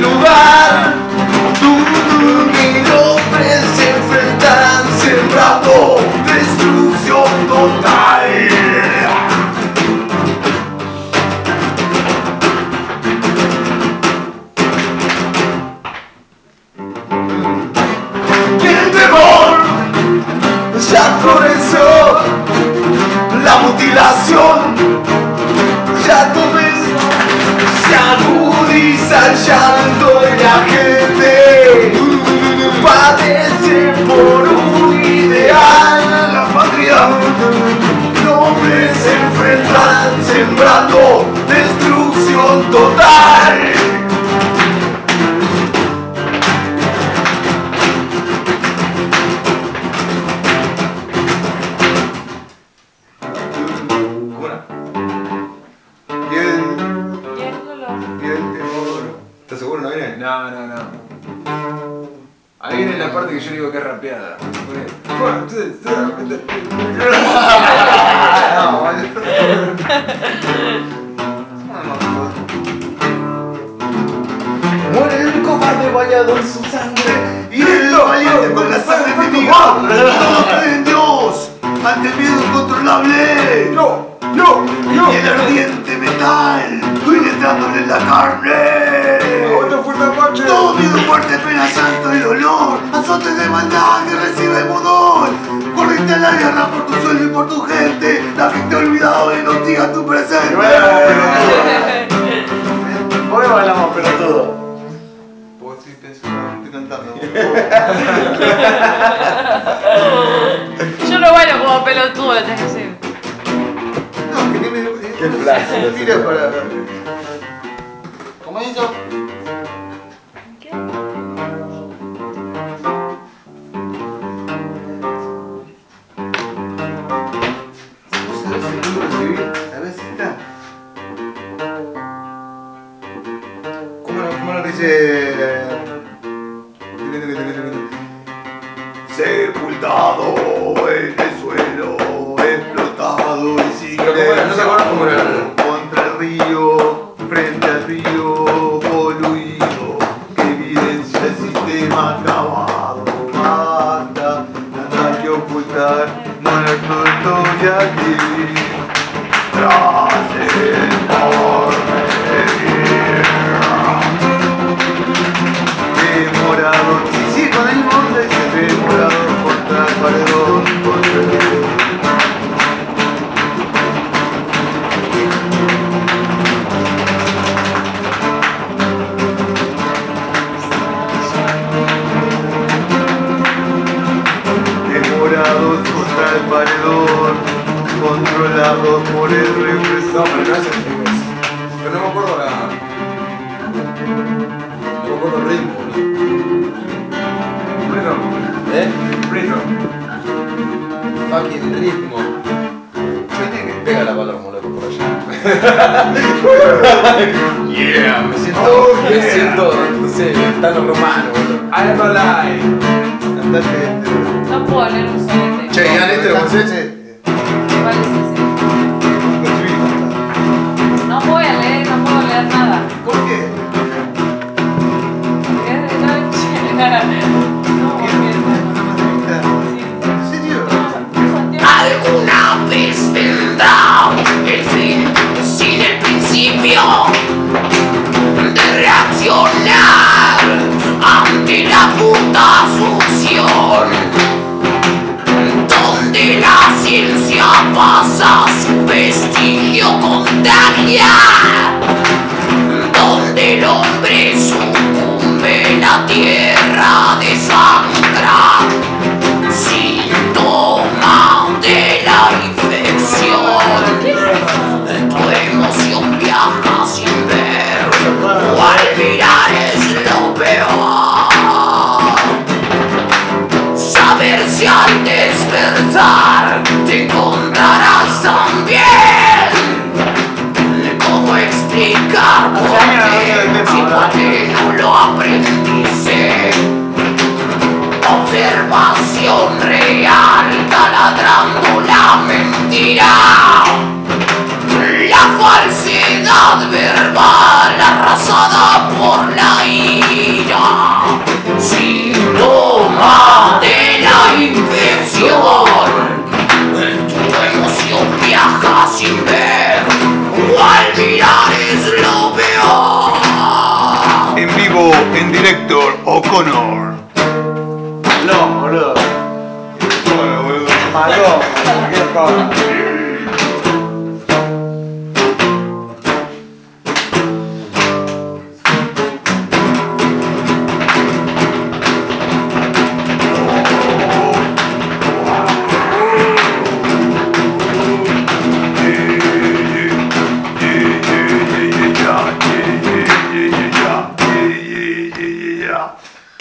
llanto de la gente padece por un ideal. La patria, hombres se enfrentan sembrando destrucción total. Piel, Hielo. piel de oro. ¿Estás seguro no viene? No, no, no. Ahí viene la parte que yo digo que es rapeada. No, vale. Muere el cobarde bañado en su sangre y el valiente con la sangre enemiga. Todos creen en Dios ante el miedo incontrolable. ¡No! ¡No! ¡No! Y el ardiente metal penetrándole en la carne. ¡Otra fuerte apache! Todo miedo, muerte, pena, llanto y dolor. Azotes de maldad que recibe el pudor. Corriste a la guerra por tu suelo y por tu gente. La que te ha olvidado y no hostiga tu presente. Hoy bailamos pelotudo. Vos sí pensando, estoy cantando. Yo no bailo como pelotudo, le tenés que decir. No, que ni me. Qué flaco. Tira para. ¿Cómo hizo? ¿Qué? ¿Vos sabés si lo recibí? ¿Sabés esta? ¿Cómo no, cómo no dice? Sepultado en el suelo, explotado y sin Pero ¿cómo era? ¿No te acuerdas cómo era? contra el río, frente al río poluido, que evidencia el sistema acabado. Basta, nada que ocultar, muerto estoy aquí, tras el porvenir. Demorado, sí, sí, con la misma onda dice demorado contra el paredón, contra el demorados contra el paredón, controlados por el represor. No, pero no es el es- Pero no me acuerdo la. No me acuerdo el ritmo, boludo. Rhythm. ¿Eh? Rhythm. Fucking ritmo. Pega la Palermo, loco, por allá. Yeah, me siento. Oh, me yeah. siento, no sé, tan romano, boludo. I am alive. Andate este. No puedo leer un solete. Che, ¿ya leíste lo que Andate sé? este. ¿Cuál es ese? Con chivita. No voy a leer, no puedo leer nada. ¿Por qué? Porque es de noche. No, porque ¿Una manzanita? ¿En serio? Alguna vez vendrá el fin, si del principio de reaccionar ante la puta succión, donde la ciencia pasa su vestigio contagia, donde el hombre sucumbe, la tierra desangra. Síntoma de la infección. Tu emoción viaja sin ver, o al mirar es lo peor. Saber si al despertar te encontrarás también. ¿Cómo explicar por qué si por qué no lo aprendiste? Observación real, taladrando la mentira, la falsedad verbal arrasada por la ira, síntoma de la infección. Tu emoción viaja sin ver, o al mirar es lo peor. En vivo, en directo, O'Connor. No, boludo. Bueno, boludo. Malo, cualquier cosa.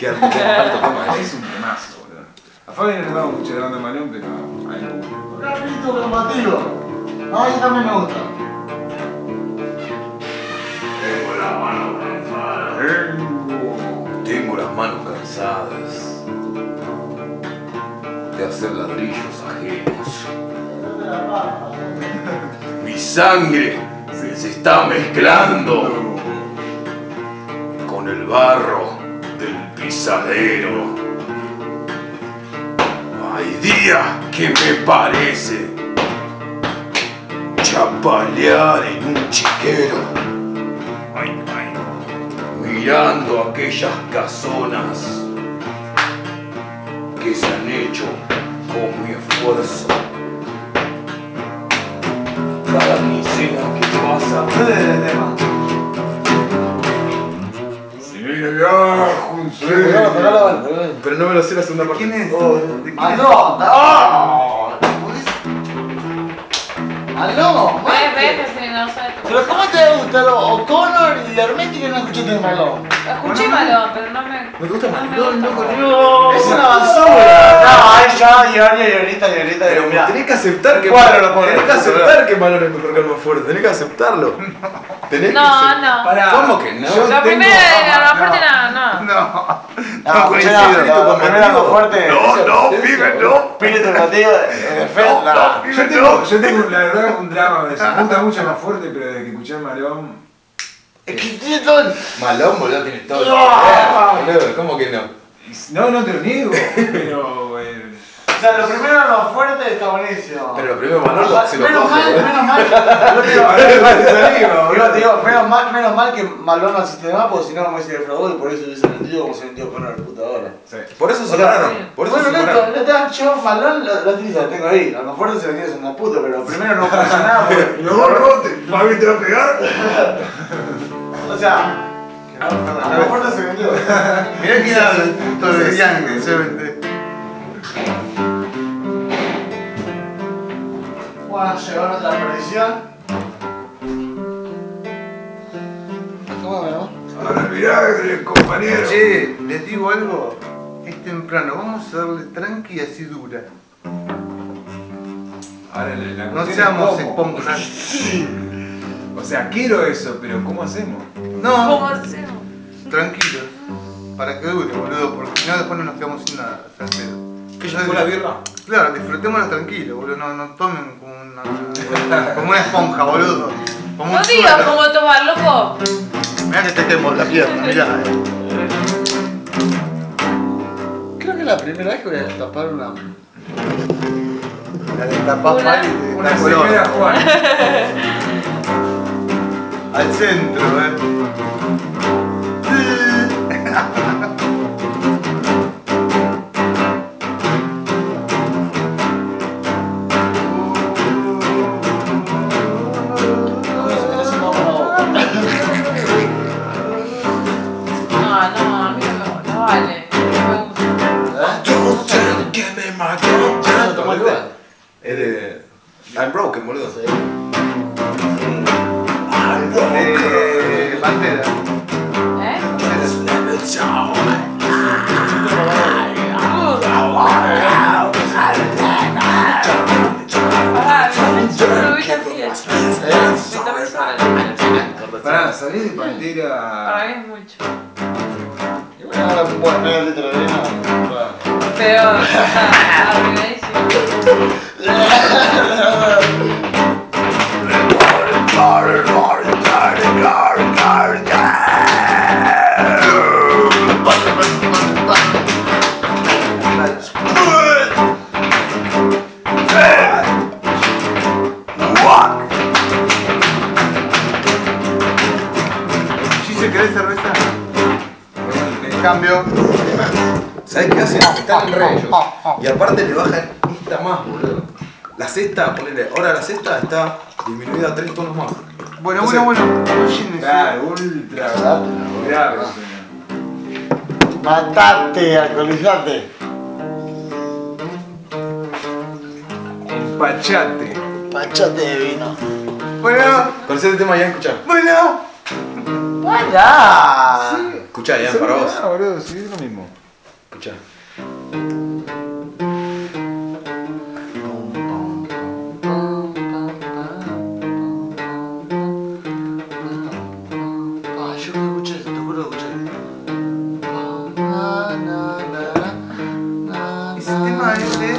Qué alto tema, alto tema Es ese. un temazo, boludo. A Fabi no le vamos a escuchar la banda Malón, pero a él. Un rapidito combativo. No, yo también me gusta. Tengo la mano cansada. Tengo las manos cansadas de hacer ladrillos ajenos. Mi sangre se está mezclando con el barro del pisadero. Hay días que me parece chapalear en un chiquero, mirando aquellas casonas que se han hecho con mi esfuerzo. Cada quincena que pasa Se viene viejo, un Pegalo, pegalo, vale, pegalo. Pero no me lo sé la segunda parte. ¿Quién es? Oh, ¿De quién es? ¡Aló! ¡Oh! ¡Aló! Ves, ves que si no sabes. ¿Pero cómo te gusta lo O'Connor y Hermética que no escuchaste de Malón? Escuché Malón, pero no me. ¿No te gusta no me Malón, gusta loco? Malón. Es una basura. No, ahí ya, y ahora, y ahorita, y ahorita, Pero mirá. tenés que aceptar que Cuadro lo pone. tenés que aceptar que Malón es mejor que Almafuerte, tenés que aceptarlo. Tenés que No, acep- no. Pará. ¿Cómo que no? Yo La tengo- primera de la no, fuerte nada, no. No. No, coincido, primero, con la primera motivo. lo fuerte. No, no, pibe, no. Espíritu contigo, de fe, No, no. no, Yo tengo, yo tengo la verdad un drama con eso. Me gusta mucho más fuerte, pero desde que escuché Malón. Es que tiene todo el... Malón, boludo, tiene todo el No. poder, boludo, ¿cómo que no? No, no te lo niego, pero. Eh, O sea, lo primero lo fuerte está buenísimo. Pero lo primero Malón lo- se lo Menos coge, mal, boludo. menos mal. Yo te digo, ahora te saliva, Digo, boludo. digo, menos mal, menos mal que Malón no asiste más, porque si no me hubiese defraudado y por eso hubiese vendido como se vendió con la puta ahora. Sí. Por eso se O sea, separaron, por eso bueno, se listo, separaron. ya está, yo Malón la, la tiza la tengo ahí. A lo mejor se vendió una puta, pero primero no pasa nada porque. No, no, te, mami te va a pegar. O sea, a lo mejor se vendió. Mirá que era el puto de Yang, se vende. Bueno, llegó nuestra perdición. ¿Cómo me llamo? Ahora mirá, compañero. Che, les digo algo. Es temprano, vamos a darle tranqui y así dura. Ahora la, la No cuestión es seamos cómo. esponjas. O sea, quiero eso, pero ¿cómo hacemos? No, ¿Cómo hacemos? tranquilos. Para que dure, boludo, porque si no después no nos quedamos sin nada. O sea, pero- ¿Que ya fue la birra? Claro, disfrutémoslo tranquilo, boludo. No, no tomen como una, como una esponja, boludo. Como No un digas suero. cómo tomar, loco. Mirá que te quemo la pierna, mirá. Creo que es la primera vez que voy a destapar una. La destapás Una- mal y te Una da color. señora Juan. Al centro, eh. No, no, a mí no me gusta. No vale. No me gusta. ¿Ya lo tomó igual? Es de. I'm broken, boludo. Eh, Pantera. ¿Eh? Pará, me lo viste así. Me tomé sola la Pará, salí de Para Pantera. mí es mucho. Y bueno, ahora un buen medio litro de vino. Peor. Está arruinadísimo. Si se querés cerveza, en cambio, ¿Sabés qué hacen? Están en re ellos. Y aparte le bajan esta más, boludo. La sexta, ponele, ahora la sexta está disminuida a tres tonos más. bueno, Entonces, bueno, bueno, óyenme. Claro, ultra grave, señor. Matate, alcoholizate. Empachate. Pachate de vino. Bueno, Conocés el tema ya, escuchá. bueno. ¡Vaya! Escuchá, Ian, para vos. Ah, boludo, sí, es lo mismo. Escuchá. Ah, yo que escuché eso, te juro que escuché. Ese tema es de...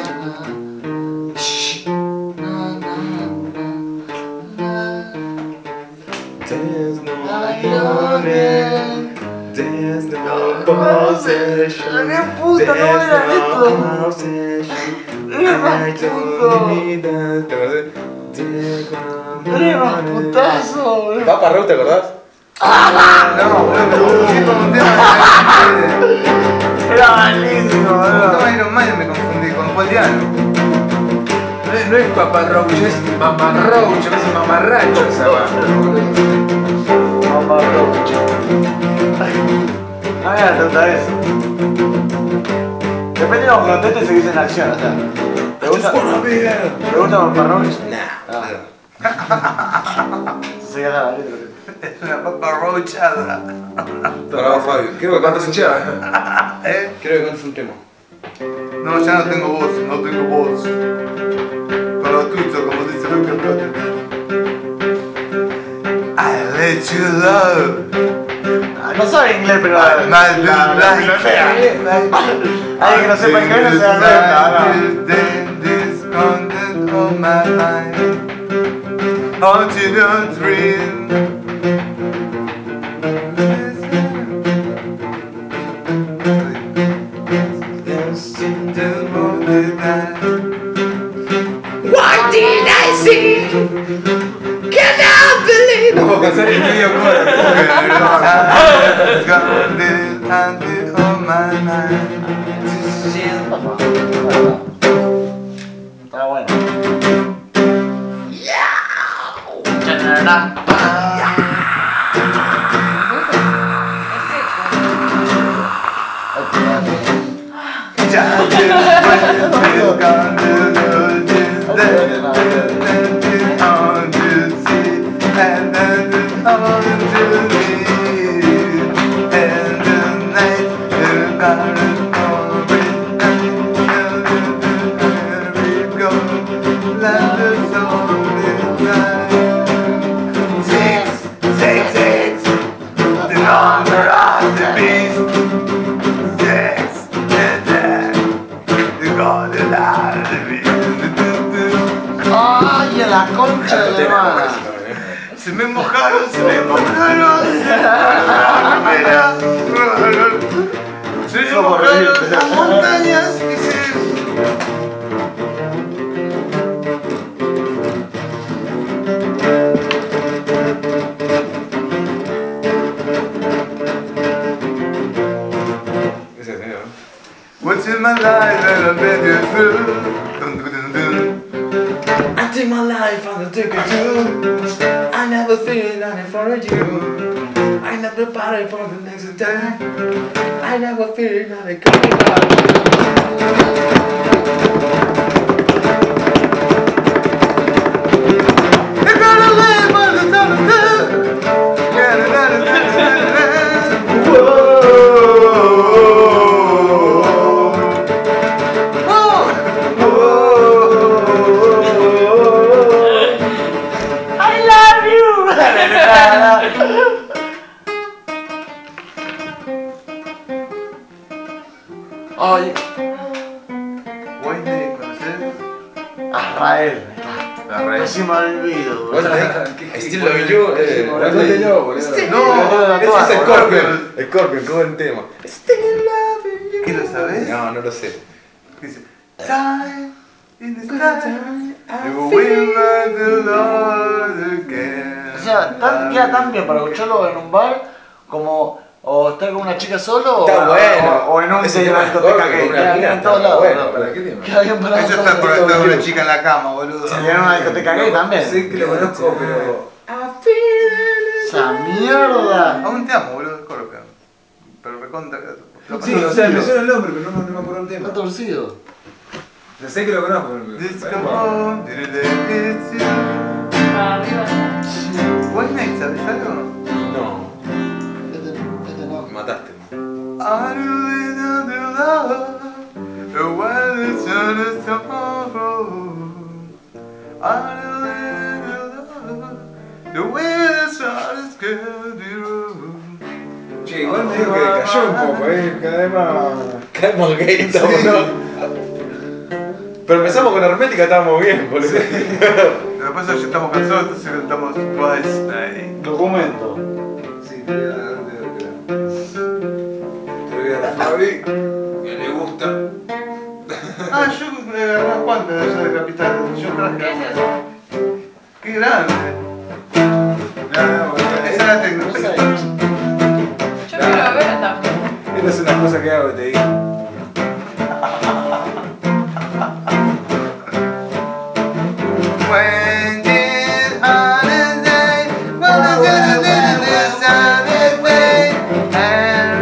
There's no money, there's no possession, ¡Qué puta, no there's era esto! no obsession. Era más I don't puto. need that. ¿Te acordás? There's no Era más money. putazo, boludo. Papa Roach, ¿te acordás? No, boludo, me confundí con un tema de... Era malísimo, Con un tema boludo. de Iron Maiden me confundí, con Paul Diano. No es, no es Papa Roach, es Mama Roach, no es mamarracho esa banda, boludo. Mamá Roach. No me da tanta eso. Depende de lo contento y seguís en acción, o sea. ¿Te gusta? ¿Te gusta Mamá Roach? Nah. Se sigue a la letra. Es una papa roachada. Para vos, Fabio. Quiero que cantes un tema. ¿Eh? Quiero que cantes un tema. No, ya no tengo voz, no tengo voz. Con lo tuyo, como dice Lucas Brothers. I let you love. No sabe inglés, pero My- la, my la, la like melodía. it. Alguien que no sepa inglés no se da cuenta, ¿no? This content of my mind. Haunted a dream. What did I see? Cannot believe. Vamos a pasar el medio coro. Haunted of my mind. Está bueno. Six, six, six, the number of the beast. Six, six, six, the God of the beast. Ay, a la concha de la hermana. Se me mojaron, se me mojaron, se me mojaron. Se me mojaron las montañas y se... Ese es, ¿no? What's in my life and I've been you through? Dun, dun, dun, dun. I take my life and I take it too. I never feel nothing for you. I never party for the next time. I never feel nothing coming back. You gotta live by the time of good. Yeah, da, da, da, da, da, da. Whoa. I love you. Ay, White Snake, ¿conoces? Azrael. La raíz. Casi me olvido, What boludo. the Still love you. Eh, Cuéntatelo, boludo. No, ese es Scorpion. Scorpion, qué buen tema. Still loving you. ¿qué lo sabes? No, no lo sé. Dice, time in the sky, you will find the Lord again. O sea, tan, queda tan bien para escucharlo en un bar como o estar con una chica solo Está o, bueno. o, o en un Ese de tema una de discoteca Scorpion que con una queda bien mina en todos está lados. bueno, boludo. ¿Para qué tema? Queda bien para Eso todos está por lados. estar con una chica en la cama, boludo. Y en una discoteca gay también. Sé que lo conozco, pero. Esa mierda. Aún te amo, boludo, Scorpion. Pero recontra. Lo Sí, pasó o sea, me torcido. suena el nombre, pero no, no me acuerdo el tema. Está torcido. O sea, sé que lo conozco, pero. This come home, did it hit you? Arriba. White Snake, ¿sabes algo? No. Este, este no. mataste. Are you living the love? When the sun is tomorrow. Are you living the love? The way the sun is getting. Che, igual me digo que decayó un poco, eh. Cada vez más. Cada vez más gay estamos, ¿no? Pero empezamos con Hermética, estábamos bien, boludo. Sí. Lo que pasa es que estamos cansados, entonces cantamos White Snake. Documento. Sí, te voy a dar un dedo, creo. Te lo voy a dar a Fabi, que le gusta. Ah, yo me agarré unas cuantas de allá de Capital. Yo traje. ¿Qué es eso? ¡Qué grande! No, no, bueno, Esa es la tecnología. Yo quiero ver también. esta es una cosa que hago, te digo. When this holiday, when the sun is on its way, and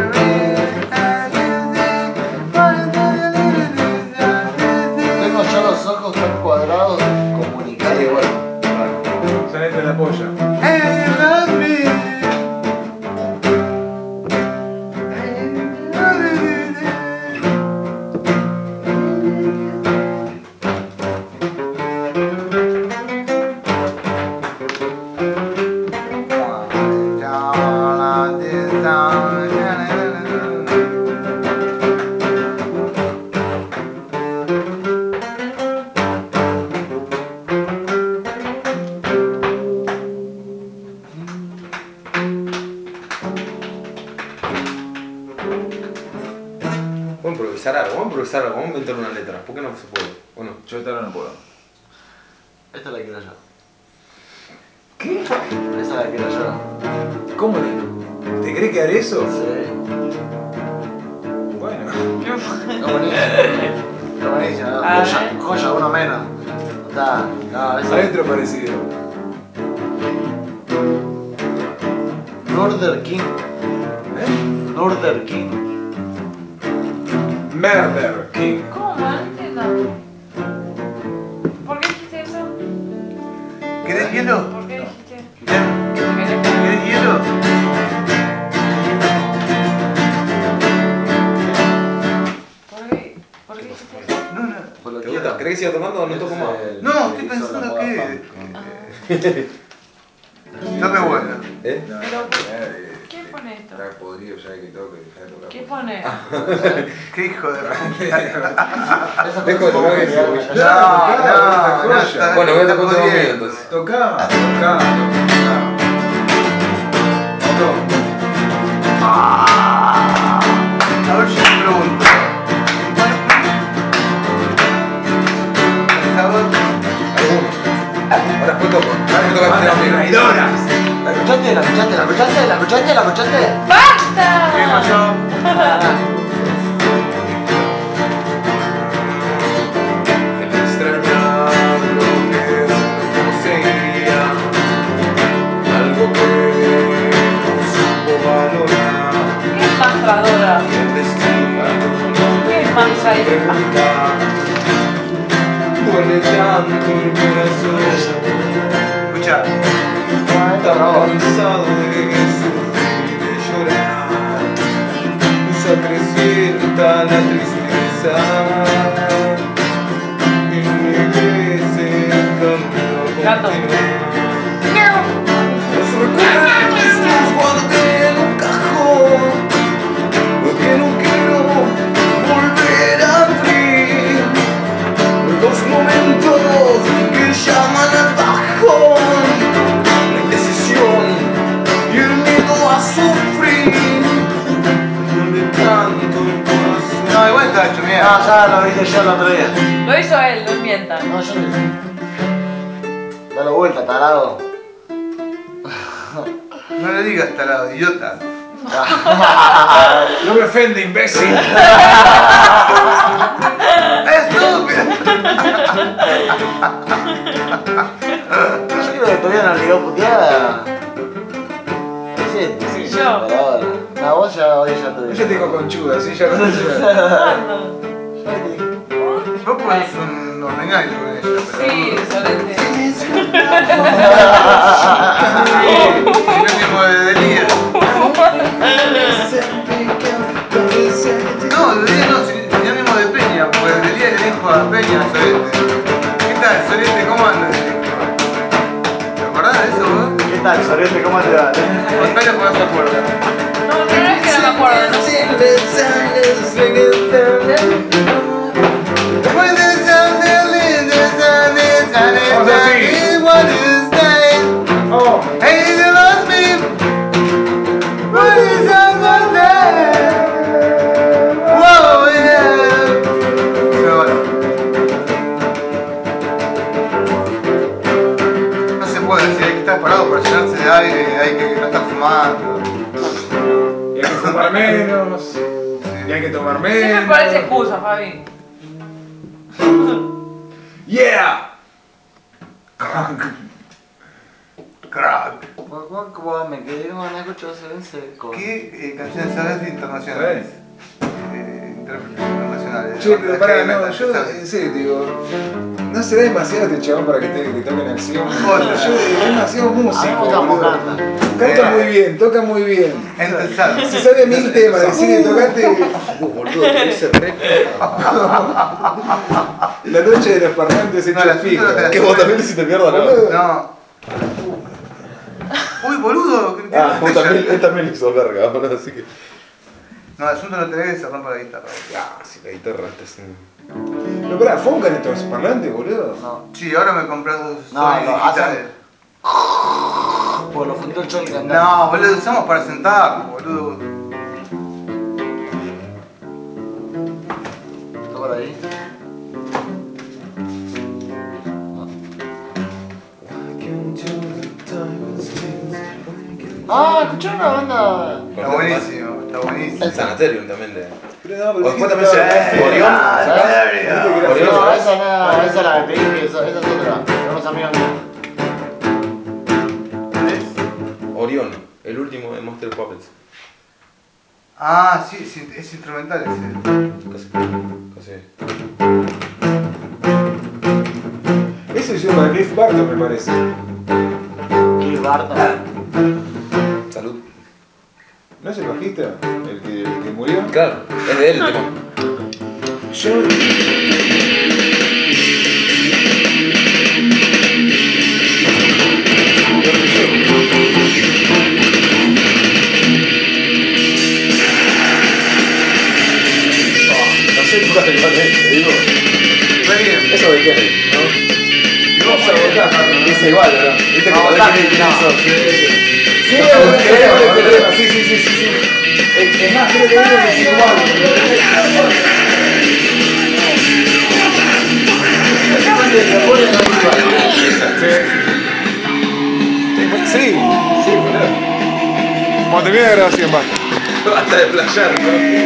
Tengo ya los ojos tan cuadrados de comunicar. Sí, bueno. Sonete la polla. and you love me. Vamos a improvisar algo, vamos a improvisar algo, vamos a inventar una letra. ¿Por qué no se puede? ¿O no? Yo esta no puedo. Esta la quiero yo. ¿Qué? Esa la quiero yo. ¿Cómo le.? ¿Te crees que haré eso? Sí. Bueno. Está buenísimo. Está buenísimo. A Joya, ver. joya, uno menos. Está. No, esa. Adentro parecido. Murder King. ¿Eh? Murder King. Murder King. ¿Cómo? No entiendo. ¿Por qué dijiste eso? ¿Querés hielo? ¿Por qué dijiste? ¿Querés ¿Querés ¿Querés hielo? ¿Por qué? ¿Por qué dijiste eso? No, no. Por lo ¿Te que gusta? ¿Crees que siga tomando o no toco más? No, estoy pensando que. Dame buena. ¿Eh? No, Pero, no, eh, ¿qué pone esto? Está podrido ya que toque, deja de tocar. ¿Qué pone? Qué hijo de. Dejo de tocar que se voy. No, no, no, está- Bueno, voy a está tocar otro jodiendo. mío entonces. Tocá, tocá, tocá. Otro. A ver si te pregunto. ¿Sabes? Alguno. Ahora después toco. Ahora después toco el tema mío. Traidoras. ¿La escuchaste? ¿La escuchaste? ¿La escuchaste? ¿La escuchaste? ¿La escuchaste? ¡Basta! ¿Qué pasó? El extrañarlo que es no poseía, algo que no supo valorar, ¿Qué es mastradora? y el destino no ¿Qué es me mansa pregunta. Duele tanto el corazón, Escucha. tan cansado de sufrir y de llorar, se acrecienta la tristeza. Y mi deseo camino Gato. continuar. Los recuerdos los guardé en un cajón, porque no quiero volver a abrir los momentos que llaman al bajón, la indecisión y el miedo a sufrir. Duele tanto el corazón. No, igual está hecho Ah, mierda. ya lo hice yo el otro día. Lo hizo él, no mientan. No, yo no hice. Dale vuelta, tarado. No le digas talado, idiota. No me ofende, imbécil. ¡Estúpido! Yo creo que todavía no ligó puteada. Sí, sí. Yo. Pero ahora. No, vos ya hoy ya tuviste. Yo te digo conchuda, sí, ya conchuda. ¿Cuándo? Vos podés un ordinario con ella, pero. Sí, solete. Sinónimo de delirio. Peña, Sorete. ¿Qué tal, Sorete? ¿Cómo andas? ¿Te acordás de eso, vos? ¿Qué tal, Sorete? ¿Cómo te va? Contale porque no se acuerda. No, no, no es que no me acuerdo, no sé. Vamos así. Oh. Hey, you lost me. What is that one day? Whoa, yeah. Pero bueno. No se puede decir, hay que estar parado para llenarse de aire, hay que no estar fumando. Y hay que fumar menos. Y hay que tomar menos. Siempre parece excusa, Fabi. Yeah! Crack. ¿Cómo me quedé con ganas de escuchar en seco? ¿Qué eh, canciones sabes internacionales? Eh, intérpretes internacionales. Che, pero pará, no, yo en serio digo, no será demasiado este chabón para que, te, que toquen acción. Otra. Yo, es demasiado músico, Cómo boludo. canta. Canta muy bien, toca muy bien. Entonces, Se sabe mil temas, decirle tocate Uh, boludo, te dice re. La noche de los parlantes hecho No, el asunto fija. no te la- Que vos también le hiciste mierda, ¿no? Boludo. no. Uy, boludo, que Ah, vos también, él también le hizo verga, boludo, así que. No, el asunto no te ve que se rompa la guitarra. Ah, si la guitarra está haciendo. Pero pará, ¿funcan estos parlantes, boludo? No, Sí, ahora me compré dos No, Sony lo digitales. por lo fundó el Chol cantando. No, boludo, usamos para sentarnos, boludo. ¿Está por ahí? Ah, escuché una banda. Está buenísimo, está buenísimo. El Sanatorium también de. Pero no, pero O después dijiste también que se. estaba- Orión, Ah, ¿sacás? serio. Dijiste que era Orión, feo. No, ¿sabes? esa no, esa es la que te dije, esa, esa es otra. Son unos amigos míos. ¿Cuál es? Orión, el último de Monster Puppets. Ah, sí, sí, es instrumental ese. Casi. Casi. Ese se llama Cliff Barton, me parece. Cliff Barton. Salud. ¿No es el bajista? ¿El que, el que murió? Claro, es de él el tema. Yo... No sé tocar igual, eh, te digo. Re bien. Eso de Kennedy, ¿no? Y vos sabés, Es igual, ¿no? Viste que No, no de Kennedy, Kennedy no. sos. Sí, sí, sí, sí, sí, sí. Es es más, creo que hay uno que es igual. Sí, sí, boludo. Cuando termine la grabación, basta. Basta de playar, ¿no?